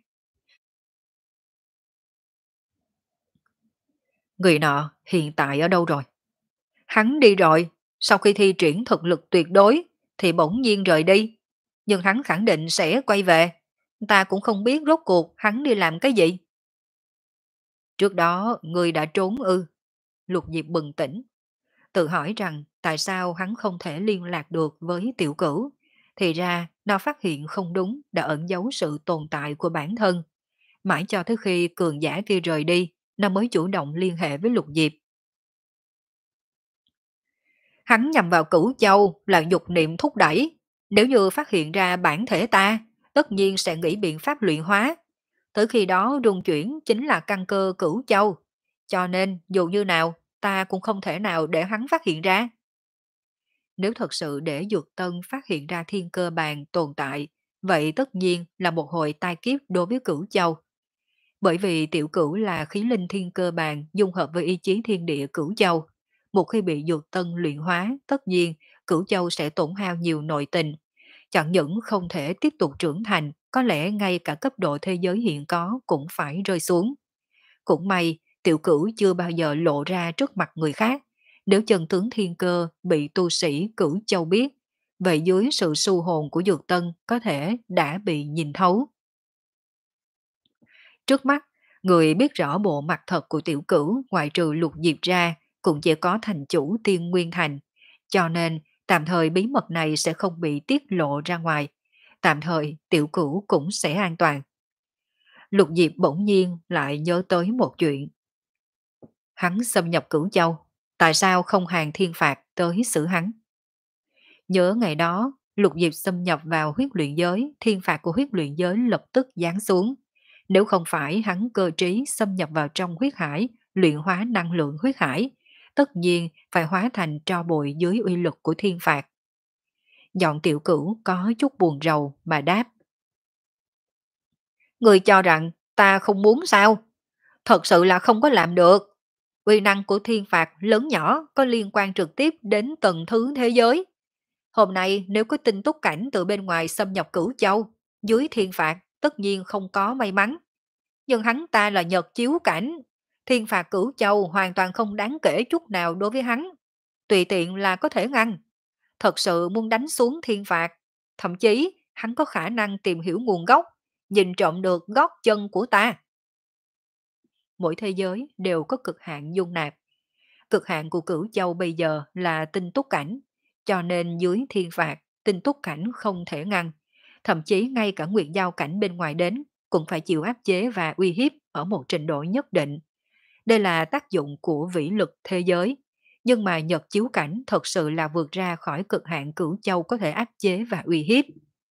A: Người nọ hiện tại ở đâu rồi? Hắn đi rồi, sau khi thi triển thực lực tuyệt đối thì bỗng nhiên rời đi. Nhưng hắn khẳng định sẽ quay về. Ta cũng không biết rốt cuộc hắn đi làm cái gì. Trước đó người đã trốn ư. Lục Diệp bừng tỉnh. Tự hỏi rằng tại sao hắn không thể liên lạc được với tiểu cửu. Thì ra nó phát hiện không đúng đã ẩn giấu sự tồn tại của bản thân. Mãi cho tới khi cường giả kia rời đi, nó mới chủ động liên hệ với Lục Diệp. Hắn nhằm vào Cửu Châu là dục niệm thúc đẩy. Nếu như phát hiện ra bản thể ta, tất nhiên sẽ nghĩ biện pháp luyện hóa. Tới khi đó rung chuyển chính là căn cơ Cửu Châu. Cho nên dù như nào, ta cũng không thể nào để hắn phát hiện ra. Nếu thật sự để Dược Tân phát hiện ra thiên cơ bàn tồn tại, vậy tất nhiên là một hồi tai kiếp đối với Cửu Châu. Bởi vì tiểu cửu là khí linh thiên cơ bàn dung hợp với ý chí thiên địa cửu châu. Một khi bị dược tân luyện hóa, tất nhiên cửu châu sẽ tổn hao nhiều nội tình. Chẳng những không thể tiếp tục trưởng thành, có lẽ ngay cả cấp độ thế giới hiện có cũng phải rơi xuống. Cũng may, tiểu cửu chưa bao giờ lộ ra trước mặt người khác. Nếu chân tướng thiên cơ bị tu sĩ cửu châu biết, vậy dưới sự su hồn của dược tân có thể đã bị nhìn thấu. Trước mắt, người biết rõ bộ mặt thật của tiểu cửu ngoại trừ Lục Diệp ra cũng chỉ có thành chủ Tiên Nguyên Thành. Cho nên, tạm thời bí mật này sẽ không bị tiết lộ ra ngoài. Tạm thời, tiểu cửu cũng sẽ an toàn. Lục Diệp bỗng nhiên lại nhớ tới một chuyện. Hắn xâm nhập Cửu Châu. Tại sao không hàng thiên phạt tới xử hắn? Nhớ ngày đó, Lục Diệp xâm nhập vào huyết luyện giới, thiên phạt của huyết luyện giới lập tức giáng xuống. Nếu không phải hắn cơ trí xâm nhập vào trong huyết hải, luyện hóa năng lượng huyết hải, tất nhiên phải hóa thành tro bụi dưới uy lực của thiên phạt. Giọng tiểu cửu có chút buồn rầu mà đáp. Người cho rằng ta không muốn sao? Thật sự là không có làm được. Uy năng của thiên phạt lớn nhỏ có liên quan trực tiếp đến tầng thứ thế giới. Hôm nay nếu có tin túc cảnh từ bên ngoài xâm nhập Cửu Châu, dưới thiên phạt tất nhiên không có may mắn. Nhưng hắn ta là nhật chiếu cảnh, thiên phạt Cửu Châu hoàn toàn không đáng kể chút nào đối với hắn. Tùy tiện là có thể ngăn. Thật sự muốn đánh xuống thiên phạt, thậm chí hắn có khả năng tìm hiểu nguồn gốc, nhìn trộm được gót chân của ta. Mỗi thế giới đều có cực hạn dung nạp. Cực hạn của Cửu Châu bây giờ là tinh túc cảnh, cho nên dưới thiên phạt, tinh túc cảnh không thể ngăn. Thậm chí ngay cả nguyệt giao cảnh bên ngoài đến cũng phải chịu áp chế và uy hiếp ở một trình độ nhất định. Đây là tác dụng của vĩ lực thế giới. Nhưng mà nhật chiếu cảnh thật sự là vượt ra khỏi cực hạn Cửu Châu có thể áp chế và uy hiếp.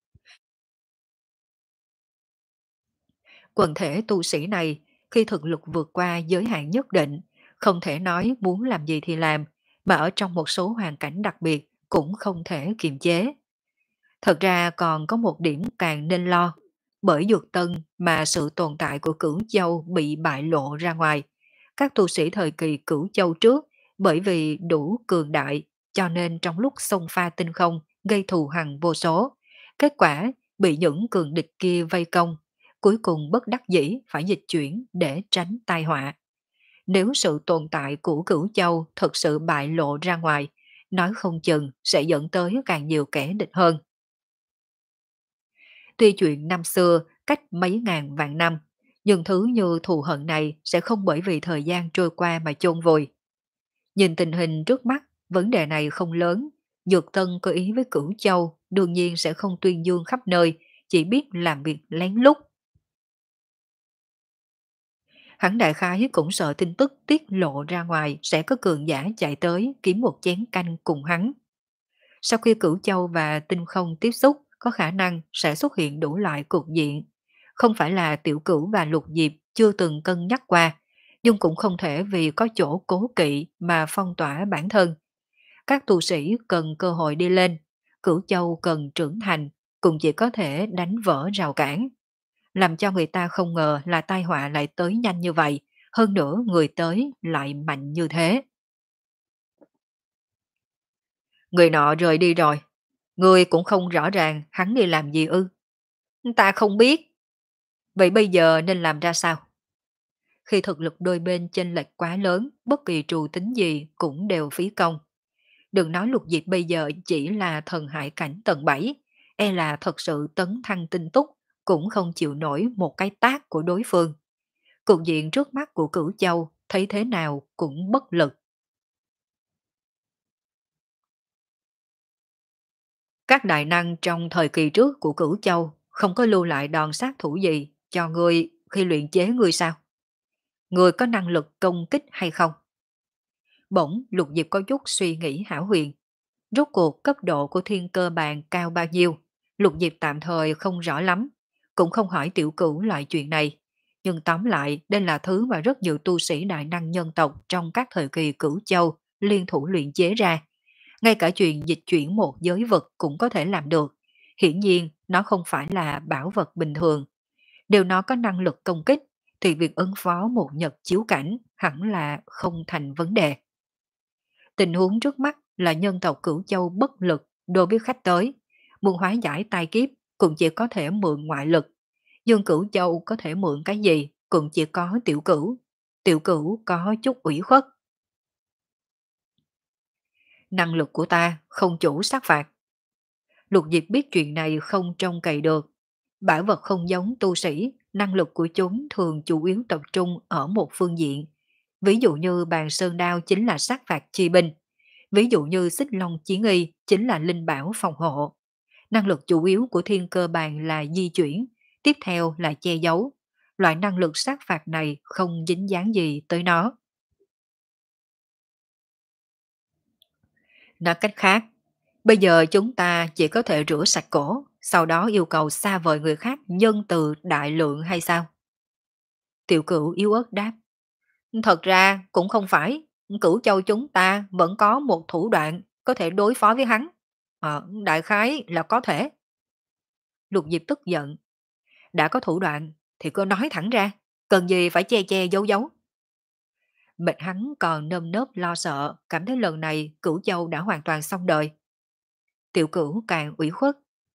A: Quần thể tu sĩ này khi thực lực vượt qua giới hạn nhất định, không thể nói muốn làm gì thì làm, mà ở trong một số hoàn cảnh đặc biệt cũng không thể kiềm chế. Thật ra còn có một điểm càng nên lo, bởi dược tân mà sự tồn tại của Cửu Châu bị bại lộ ra ngoài. Các tu sĩ thời kỳ Cửu Châu trước bởi vì đủ cường đại cho nên trong lúc xông pha tinh không gây thù hằn vô số. Kết quả bị những cường địch kia vây công, cuối cùng bất đắc dĩ phải dịch chuyển để tránh tai họa. Nếu sự tồn tại của Cửu Châu thực sự bại lộ ra ngoài, nói không chừng sẽ dẫn tới càng nhiều kẻ địch hơn. Tuy chuyện năm xưa cách mấy ngàn vạn năm, nhưng thứ như thù hận này sẽ không bởi vì thời gian trôi qua mà chôn vùi. Nhìn tình hình trước mắt, vấn đề này không lớn. Dược Tân có ý với Cửu Châu, đương nhiên sẽ không tuyên dương khắp nơi, chỉ biết làm việc lén lút. Hắn đại khái cũng sợ tin tức tiết lộ ra ngoài sẽ có cường giả chạy tới kiếm một chén canh cùng hắn. Sau khi Cửu Châu và Tinh Không tiếp xúc, có khả năng sẽ xuất hiện đủ loại cục diện. Không phải là Tiểu Cửu và Lục Diệp chưa từng cân nhắc qua, nhưng cũng không thể vì có chỗ cố kỵ mà phong tỏa bản thân. Các tu sĩ cần cơ hội đi lên, Cửu Châu cần trưởng thành, cũng chỉ có thể đánh vỡ rào cản. Làm cho người ta không ngờ là tai họa lại tới nhanh như vậy, hơn nữa người tới lại mạnh như thế. Người nọ rời đi rồi, người cũng không rõ ràng hắn đi làm gì ư. Ta không biết, vậy bây giờ nên làm ra sao? Khi thực lực đôi bên chênh lệch quá lớn, bất kỳ trù tính gì cũng đều phí công. Đừng nói Lục Diệp bây giờ chỉ là thần hải cảnh tầng bảy, e là thật sự tấn thăng tinh túc, cũng không chịu nổi một cái tác của đối phương. Cục diện trước mắt của Cửu Châu thấy thế nào cũng bất lực. Các đại năng trong thời kỳ trước của Cửu Châu không có lưu lại đòn sát thủ gì cho ngươi khi luyện chế ngươi sao? Ngươi có năng lực công kích hay không? Bỗng Lục Diệp có chút suy nghĩ hão huyền. Rốt cuộc cấp độ của thiên cơ bàn cao bao nhiêu? Lục Diệp tạm thời không rõ lắm, cũng không hỏi tiểu cửu loại chuyện này. Nhưng tóm lại, đây là thứ mà rất nhiều tu sĩ đại năng nhân tộc trong các thời kỳ Cửu Châu liên thủ luyện chế ra. Ngay cả chuyện dịch chuyển một giới vật cũng có thể làm được. Hiển nhiên, nó không phải là bảo vật bình thường. Nếu nó có năng lực công kích, thì việc ứng phó một nhật chiếu cảnh hẳn là không thành vấn đề. Tình huống trước mắt là nhân tộc Cửu Châu bất lực đối với khách tới. Muốn hóa giải tai kiếp cũng chỉ có thể mượn ngoại lực. Dương Cửu Châu có thể mượn cái gì cũng chỉ có tiểu cửu. Tiểu cửu có chút ủy khuất. Năng lực của ta không chủ sát phạt. Lục Diệp biết chuyện này không trông cậy được. Bảo vật không giống tu sĩ, năng lực của chúng thường chủ yếu tập trung ở một phương diện. Ví dụ như bàn sơn đao chính là sát phạt chi binh. Ví dụ như xích long chiến y chính là linh bảo phòng hộ. Năng lực chủ yếu của thiên cơ bàn là di chuyển, tiếp theo là che giấu. Loại năng lực sát phạt này không dính dáng gì tới nó. Nói cách khác, bây giờ chúng ta chỉ có thể rửa sạch cổ, sau đó yêu cầu xa vời người khác nhân từ đại lượng hay sao? Tiểu cửu yếu ớt đáp. Thật ra cũng không phải, Cửu Châu chúng ta vẫn có một thủ đoạn có thể đối phó với hắn. Ờ, đại khái là có thể. Lục Diệp tức giận. Đã có thủ đoạn thì cứ nói thẳng ra, cần gì phải che che giấu giấu. Mệt hắn còn nơm nớp lo sợ, cảm thấy lần này Cửu Châu đã hoàn toàn xong đời. Tiểu cửu càng ủy khuất.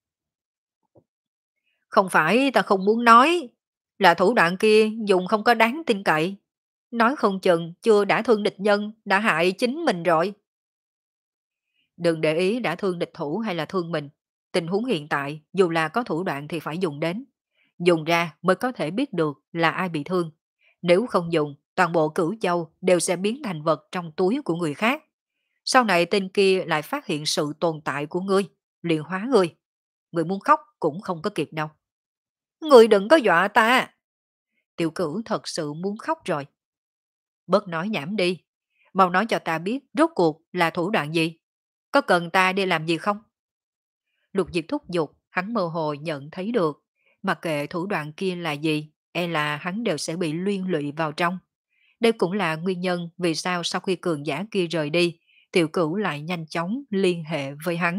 A: Không phải ta không muốn nói, là thủ đoạn kia dùng không có đáng tin cậy. Nói không chừng chưa đã thương địch nhân, đã hại chính mình rồi. Đừng để ý đã thương địch thủ hay là thương mình. Tình huống hiện tại, dù là có thủ đoạn thì phải dùng đến. Dùng ra mới có thể biết được là ai bị thương. Nếu không dùng, toàn bộ Cửu Châu đều sẽ biến thành vật trong túi của người khác. Sau này tên kia lại phát hiện sự tồn tại của ngươi, liền hóa ngươi. Người muốn khóc cũng không có kịp đâu. Người đừng có dọa ta. Tiểu cửu thật sự muốn khóc rồi. Bớt nói nhảm đi. Mau nói cho ta biết rốt cuộc là thủ đoạn gì. Có cần ta đi làm gì không? Lục Diệp thúc giục, hắn mơ hồ nhận thấy được. Mặc kệ thủ đoạn kia là gì, e là hắn đều sẽ bị liên lụy vào trong. Đây cũng là nguyên nhân vì sao sau khi cường giả kia rời đi, tiểu cửu lại nhanh chóng liên hệ với hắn.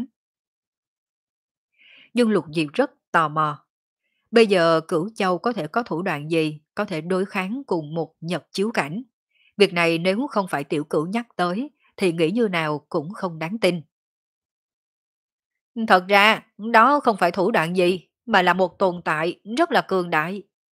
A: Nhưng Lục Diệp rất tò mò. Bây giờ Cửu Châu có thể có thủ đoạn gì có thể đối kháng cùng một nhật chiếu cảnh. Việc này nếu không phải tiểu cửu nhắc tới thì nghĩ như nào cũng không đáng tin. Thật ra đó không phải thủ đoạn gì mà là một tồn tại rất là cường đại,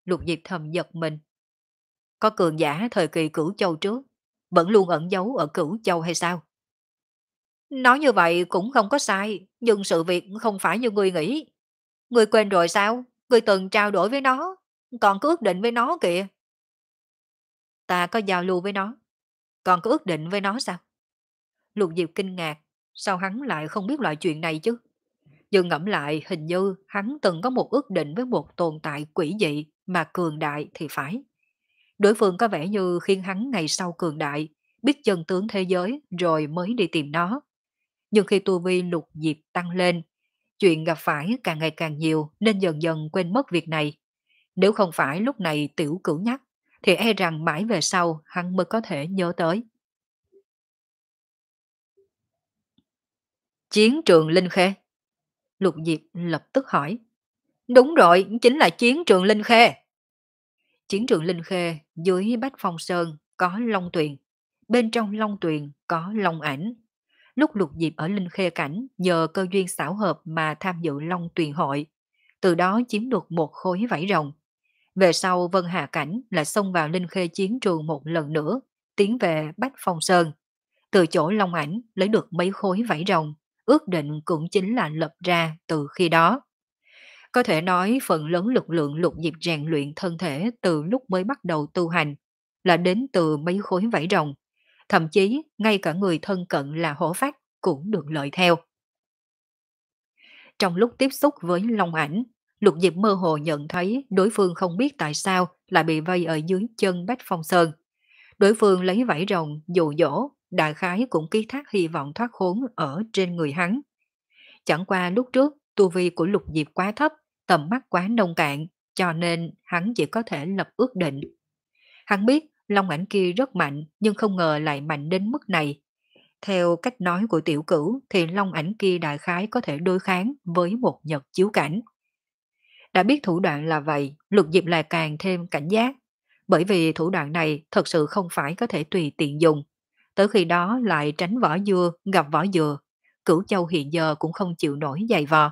A: Lục Diệp thầm giật mình. Có cường giả thời kỳ Cửu Châu trước, vẫn luôn ẩn giấu ở Cửu Châu hay sao? Nói như vậy cũng không có sai, nhưng sự việc không phải như ngươi nghĩ. Ngươi quên rồi sao? Ngươi từng trao đổi với nó, còn có ước định với nó kìa. Ta có giao lưu với nó, còn có ước định với nó sao? Lục Diệp kinh ngạc, sao hắn lại không biết loại chuyện này chứ? Nhưng ngẫm lại hình như hắn từng có một ước định với một tồn tại quỷ dị mà cường đại thì phải. Đối phương có vẻ như khiến hắn ngày sau cường đại, biết chân tướng thế giới rồi mới đi tìm nó. Nhưng khi tu vi Lục Diệp tăng lên, chuyện gặp phải càng ngày càng nhiều nên dần dần quên mất việc này. Nếu không phải lúc này tiểu cửu nhắc, thì e rằng mãi về sau hắn mới có thể nhớ tới. Chiến trường Linh Khê. Lục Diệp lập tức hỏi. Đúng rồi, chính là chiến trường Linh Khê. Chiến trường Linh Khê dưới Bách Phong Sơn có Long Tuyền. Bên trong Long Tuyền có Long Ảnh. Lúc Lục Diệp ở Linh Khê Cảnh nhờ cơ duyên xảo hợp mà tham dự Long Tuyền hội. Từ đó chiếm được một khối vảy rồng. Về sau Vân Hà Cảnh lại xông vào Linh Khê chiến trường một lần nữa, tiến về Bách Phong Sơn. Từ chỗ Long Ảnh lấy được mấy khối vảy rồng, ước định cũng chính là lập ra từ khi đó. Có thể nói phần lớn lực lượng Lục Diệp rèn luyện thân thể từ lúc mới bắt đầu tu hành là đến từ mấy khối vảy rồng. Thậm chí ngay cả người thân cận là hổ phách cũng được lợi theo. Trong lúc tiếp xúc với Long Ảnh, Lục Diệp mơ hồ nhận thấy đối phương không biết tại sao lại bị vây ở dưới chân Bách Phong Sơn. Đối phương lấy vảy rồng dụ dỗ, đại khái cũng ký thác hy vọng thoát khốn ở trên người hắn. Chẳng qua lúc trước, tu vi của Lục Diệp quá thấp, tầm mắt quá nông cạn, cho nên hắn chỉ có thể lập ước định. Hắn biết Long Ảnh kia rất mạnh, nhưng không ngờ lại mạnh đến mức này. Theo cách nói của tiểu cửu thì Long Ảnh kia đại khái có thể đối kháng với một nhật chiếu cảnh. Đã biết thủ đoạn là vậy, Lục Diệp lại càng thêm cảnh giác, bởi vì thủ đoạn này thật sự không phải có thể tùy tiện dùng. Tới khi đó lại tránh vỏ dưa, gặp vỏ dừa, Cửu Châu hiện giờ cũng không chịu nổi dày vò.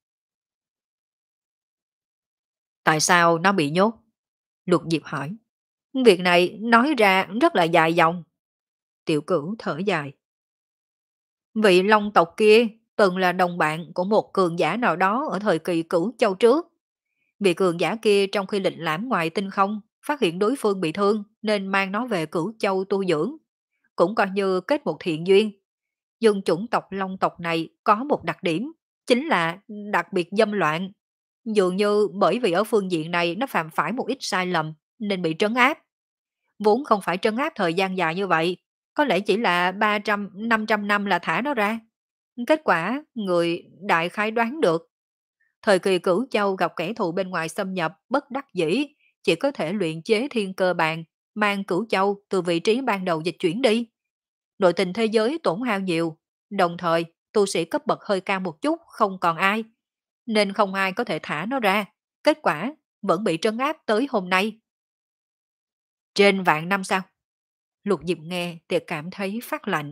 A: Tại sao nó bị nhốt? Lục Diệp hỏi. Việc này nói ra rất là dài dòng. Tiểu Cửu thở dài. Vị Long tộc kia từng là đồng bạn của một cường giả nào đó ở thời kỳ Cửu Châu trước. Vị cường giả kia trong khi lịch lãm ngoài tinh không, phát hiện đối phương bị thương nên mang nó về Cửu Châu tu dưỡng, cũng coi như kết một thiện duyên. Nhưng chủng tộc Long tộc này có một đặc điểm, chính là đặc biệt dâm loạn. Dường như bởi vì ở phương diện này nó phạm phải một ít sai lầm nên bị trấn áp. Vốn không phải trấn áp thời gian dài như vậy, có lẽ chỉ là ba trăm năm trăm năm là thả nó ra. Kết quả, người đại khái đoán được. Thời kỳ Cửu Châu gặp kẻ thù bên ngoài xâm nhập bất đắc dĩ, chỉ có thể luyện chế thiên cơ bàn, mang Cửu Châu từ vị trí ban đầu dịch chuyển đi. Nội tình thế giới tổn hao nhiều, đồng thời tu sĩ cấp bậc hơi cao một chút không còn ai, nên không ai có thể thả nó ra. Kết quả vẫn bị trấn áp tới hôm nay. Trên vạn năm sao? Lục Diệp nghe thì cảm thấy phát lạnh.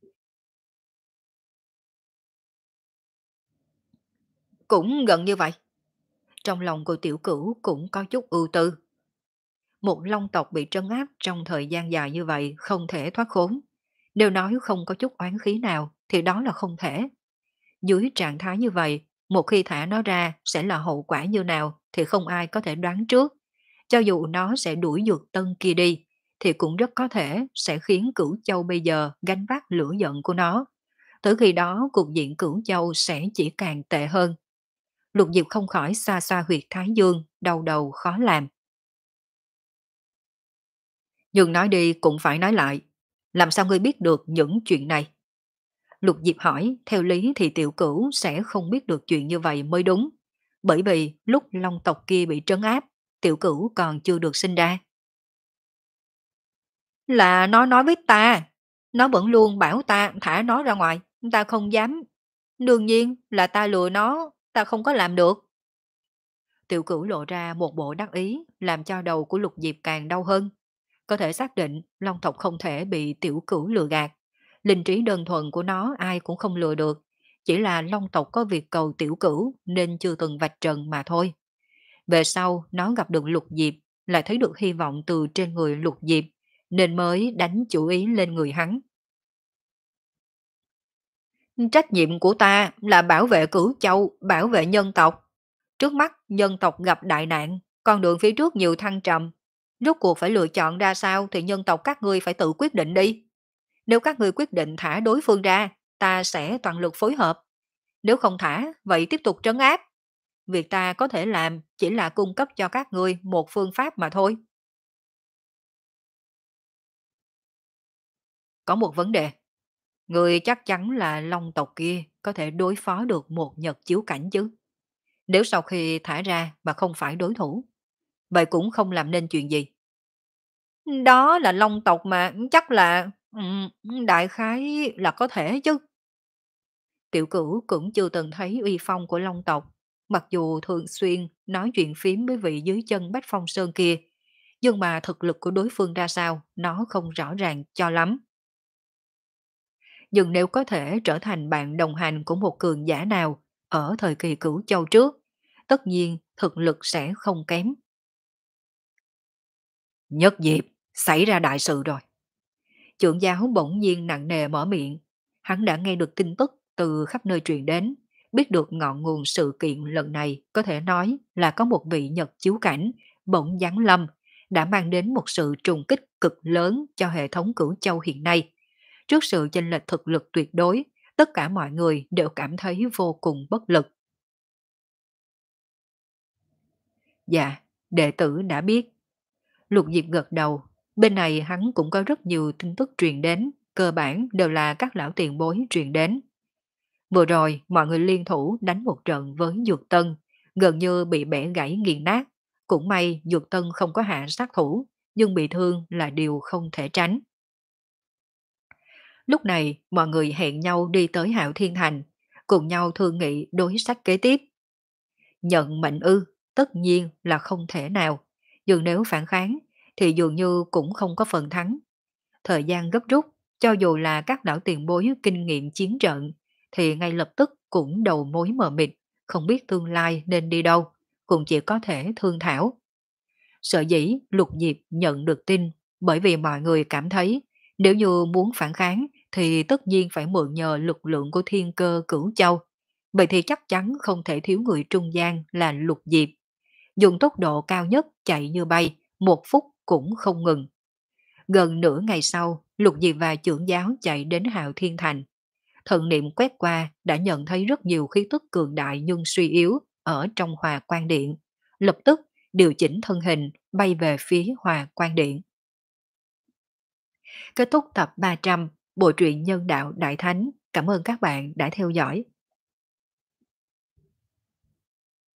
A: Cũng gần như vậy. Trong lòng của tiểu cửu cũng có chút ưu tư. Một long tộc bị trấn áp trong thời gian dài như vậy không thể thoát khốn. Nếu nói không có chút oán khí nào thì đó là không thể. Dưới trạng thái như vậy, một khi thả nó ra sẽ là hậu quả như nào thì không ai có thể đoán trước. Cho dù nó sẽ đuổi dược tân kia đi, thì cũng rất có thể sẽ khiến Cửu Châu bây giờ gánh vác lửa giận của nó. Tới khi đó cục diện Cửu Châu sẽ chỉ càng tệ hơn. Lục Diệp không khỏi xoa xoa huyệt Thái Dương, đau đầu khó làm. Nhưng nói đi cũng phải nói lại. Làm sao ngươi biết được những chuyện này? Lục Diệp hỏi, theo lý thì tiểu cửu sẽ không biết được chuyện như vậy mới đúng. Bởi vì lúc long tộc kia bị trấn áp, tiểu cửu còn chưa được sinh ra. Là nó nói với ta, nó vẫn luôn bảo ta thả nó ra ngoài, ta không dám. Đương nhiên là ta lừa nó, ta không có làm được. Tiểu cửu lộ ra một bộ đắc ý, làm cho đầu của Lục Diệp càng đau hơn. Có thể xác định long tộc không thể bị tiểu cửu lừa gạt. Linh trí đơn thuần của nó ai cũng không lừa được. Chỉ là long tộc có việc cầu tiểu cửu nên chưa từng vạch trần mà thôi. Về sau nó gặp được Lục Diệp, lại thấy được hy vọng từ trên người Lục Diệp, nên mới đánh chủ ý lên người hắn. Trách nhiệm của ta là bảo vệ Cửu Châu, bảo vệ nhân tộc. Trước mắt nhân tộc gặp đại nạn, con đường phía trước nhiều thăng trầm. Rốt cuộc phải lựa chọn ra sao thì nhân tộc các ngươi phải tự quyết định đi. Nếu các ngươi quyết định thả đối phương ra, ta sẽ toàn lực phối hợp. Nếu không thả, vậy tiếp tục trấn áp. Việc ta có thể làm chỉ là cung cấp cho các ngươi một phương pháp mà thôi. Có một vấn đề, người chắc chắn là Long tộc kia có thể đối phó được một nhật chiếu cảnh chứ. Nếu sau khi thả ra mà không phải đối thủ, vậy cũng không làm nên chuyện gì. Đó là Long tộc mà, chắc là ừm, đại khái là có thể chứ. Tiểu Cửu cũng chưa từng thấy uy phong của Long tộc, mặc dù thường xuyên nói chuyện phím với vị dưới chân Bách Phong Sơn kia, nhưng mà thực lực của đối phương ra sao, nó không rõ ràng cho lắm. Nhưng nếu có thể trở thành bạn đồng hành của một cường giả nào ở thời kỳ Cửu Châu trước, tất nhiên thực lực sẽ không kém. Nhất Diệp, xảy ra đại sự rồi. Trưởng giáo bỗng nhiên nặng nề mở miệng. Hắn đã nghe được tin tức từ khắp nơi truyền đến, biết được ngọn nguồn sự kiện lần này có thể nói là có một vị Nhật chiếu cảnh bỗng giáng lâm, đã mang đến một sự trùng kích cực lớn cho hệ thống Cửu Châu hiện nay. Trước sự chênh lệch thực lực tuyệt đối, tất cả mọi người đều cảm thấy vô cùng bất lực. Dạ, đệ tử đã biết. Lục Diệp gật đầu, bên này hắn cũng có rất nhiều tin tức truyền đến, cơ bản đều là các lão tiền bối truyền đến. Vừa rồi, mọi người liên thủ đánh một trận với Dược Tân, gần như bị bẻ gãy nghiền nát. Cũng may Dược Tân không có hạ sát thủ, nhưng bị thương là điều không thể tránh. Lúc này, mọi người hẹn nhau đi tới Hạo Thiên Thành, cùng nhau thương nghị đối sách kế tiếp. Nhận mệnh ư, tất nhiên là không thể nào. Nhưng nếu phản kháng, thì dường như cũng không có phần thắng. Thời gian gấp rút, cho dù là các lão tiền bối kinh nghiệm chiến trận, thì ngay lập tức cũng đầu mối mờ mịt, không biết tương lai nên đi đâu, cũng chỉ có thể thương thảo. Sợ dĩ Lục Diệp nhận được tin, bởi vì mọi người cảm thấy nếu như muốn phản kháng thì tất nhiên phải mượn nhờ lực lượng của thiên cơ Cửu Châu. Vậy thì chắc chắn không thể thiếu người trung gian là Lục Diệp. Dùng tốc độ cao nhất chạy như bay, một phút cũng không ngừng. Gần nửa ngày sau, Lục Diệp và trưởng giáo chạy đến Hạo Thiên Thành. Thần niệm quét qua đã nhận thấy rất nhiều khí tức cường đại nhưng suy yếu ở trong Hòa Quan Điện. Lập tức điều chỉnh thân hình bay về phía Hòa Quan Điện. Kết thúc tập ba trăm, bộ truyện Nhân đạo Đại Thánh. Cảm ơn các bạn đã theo dõi.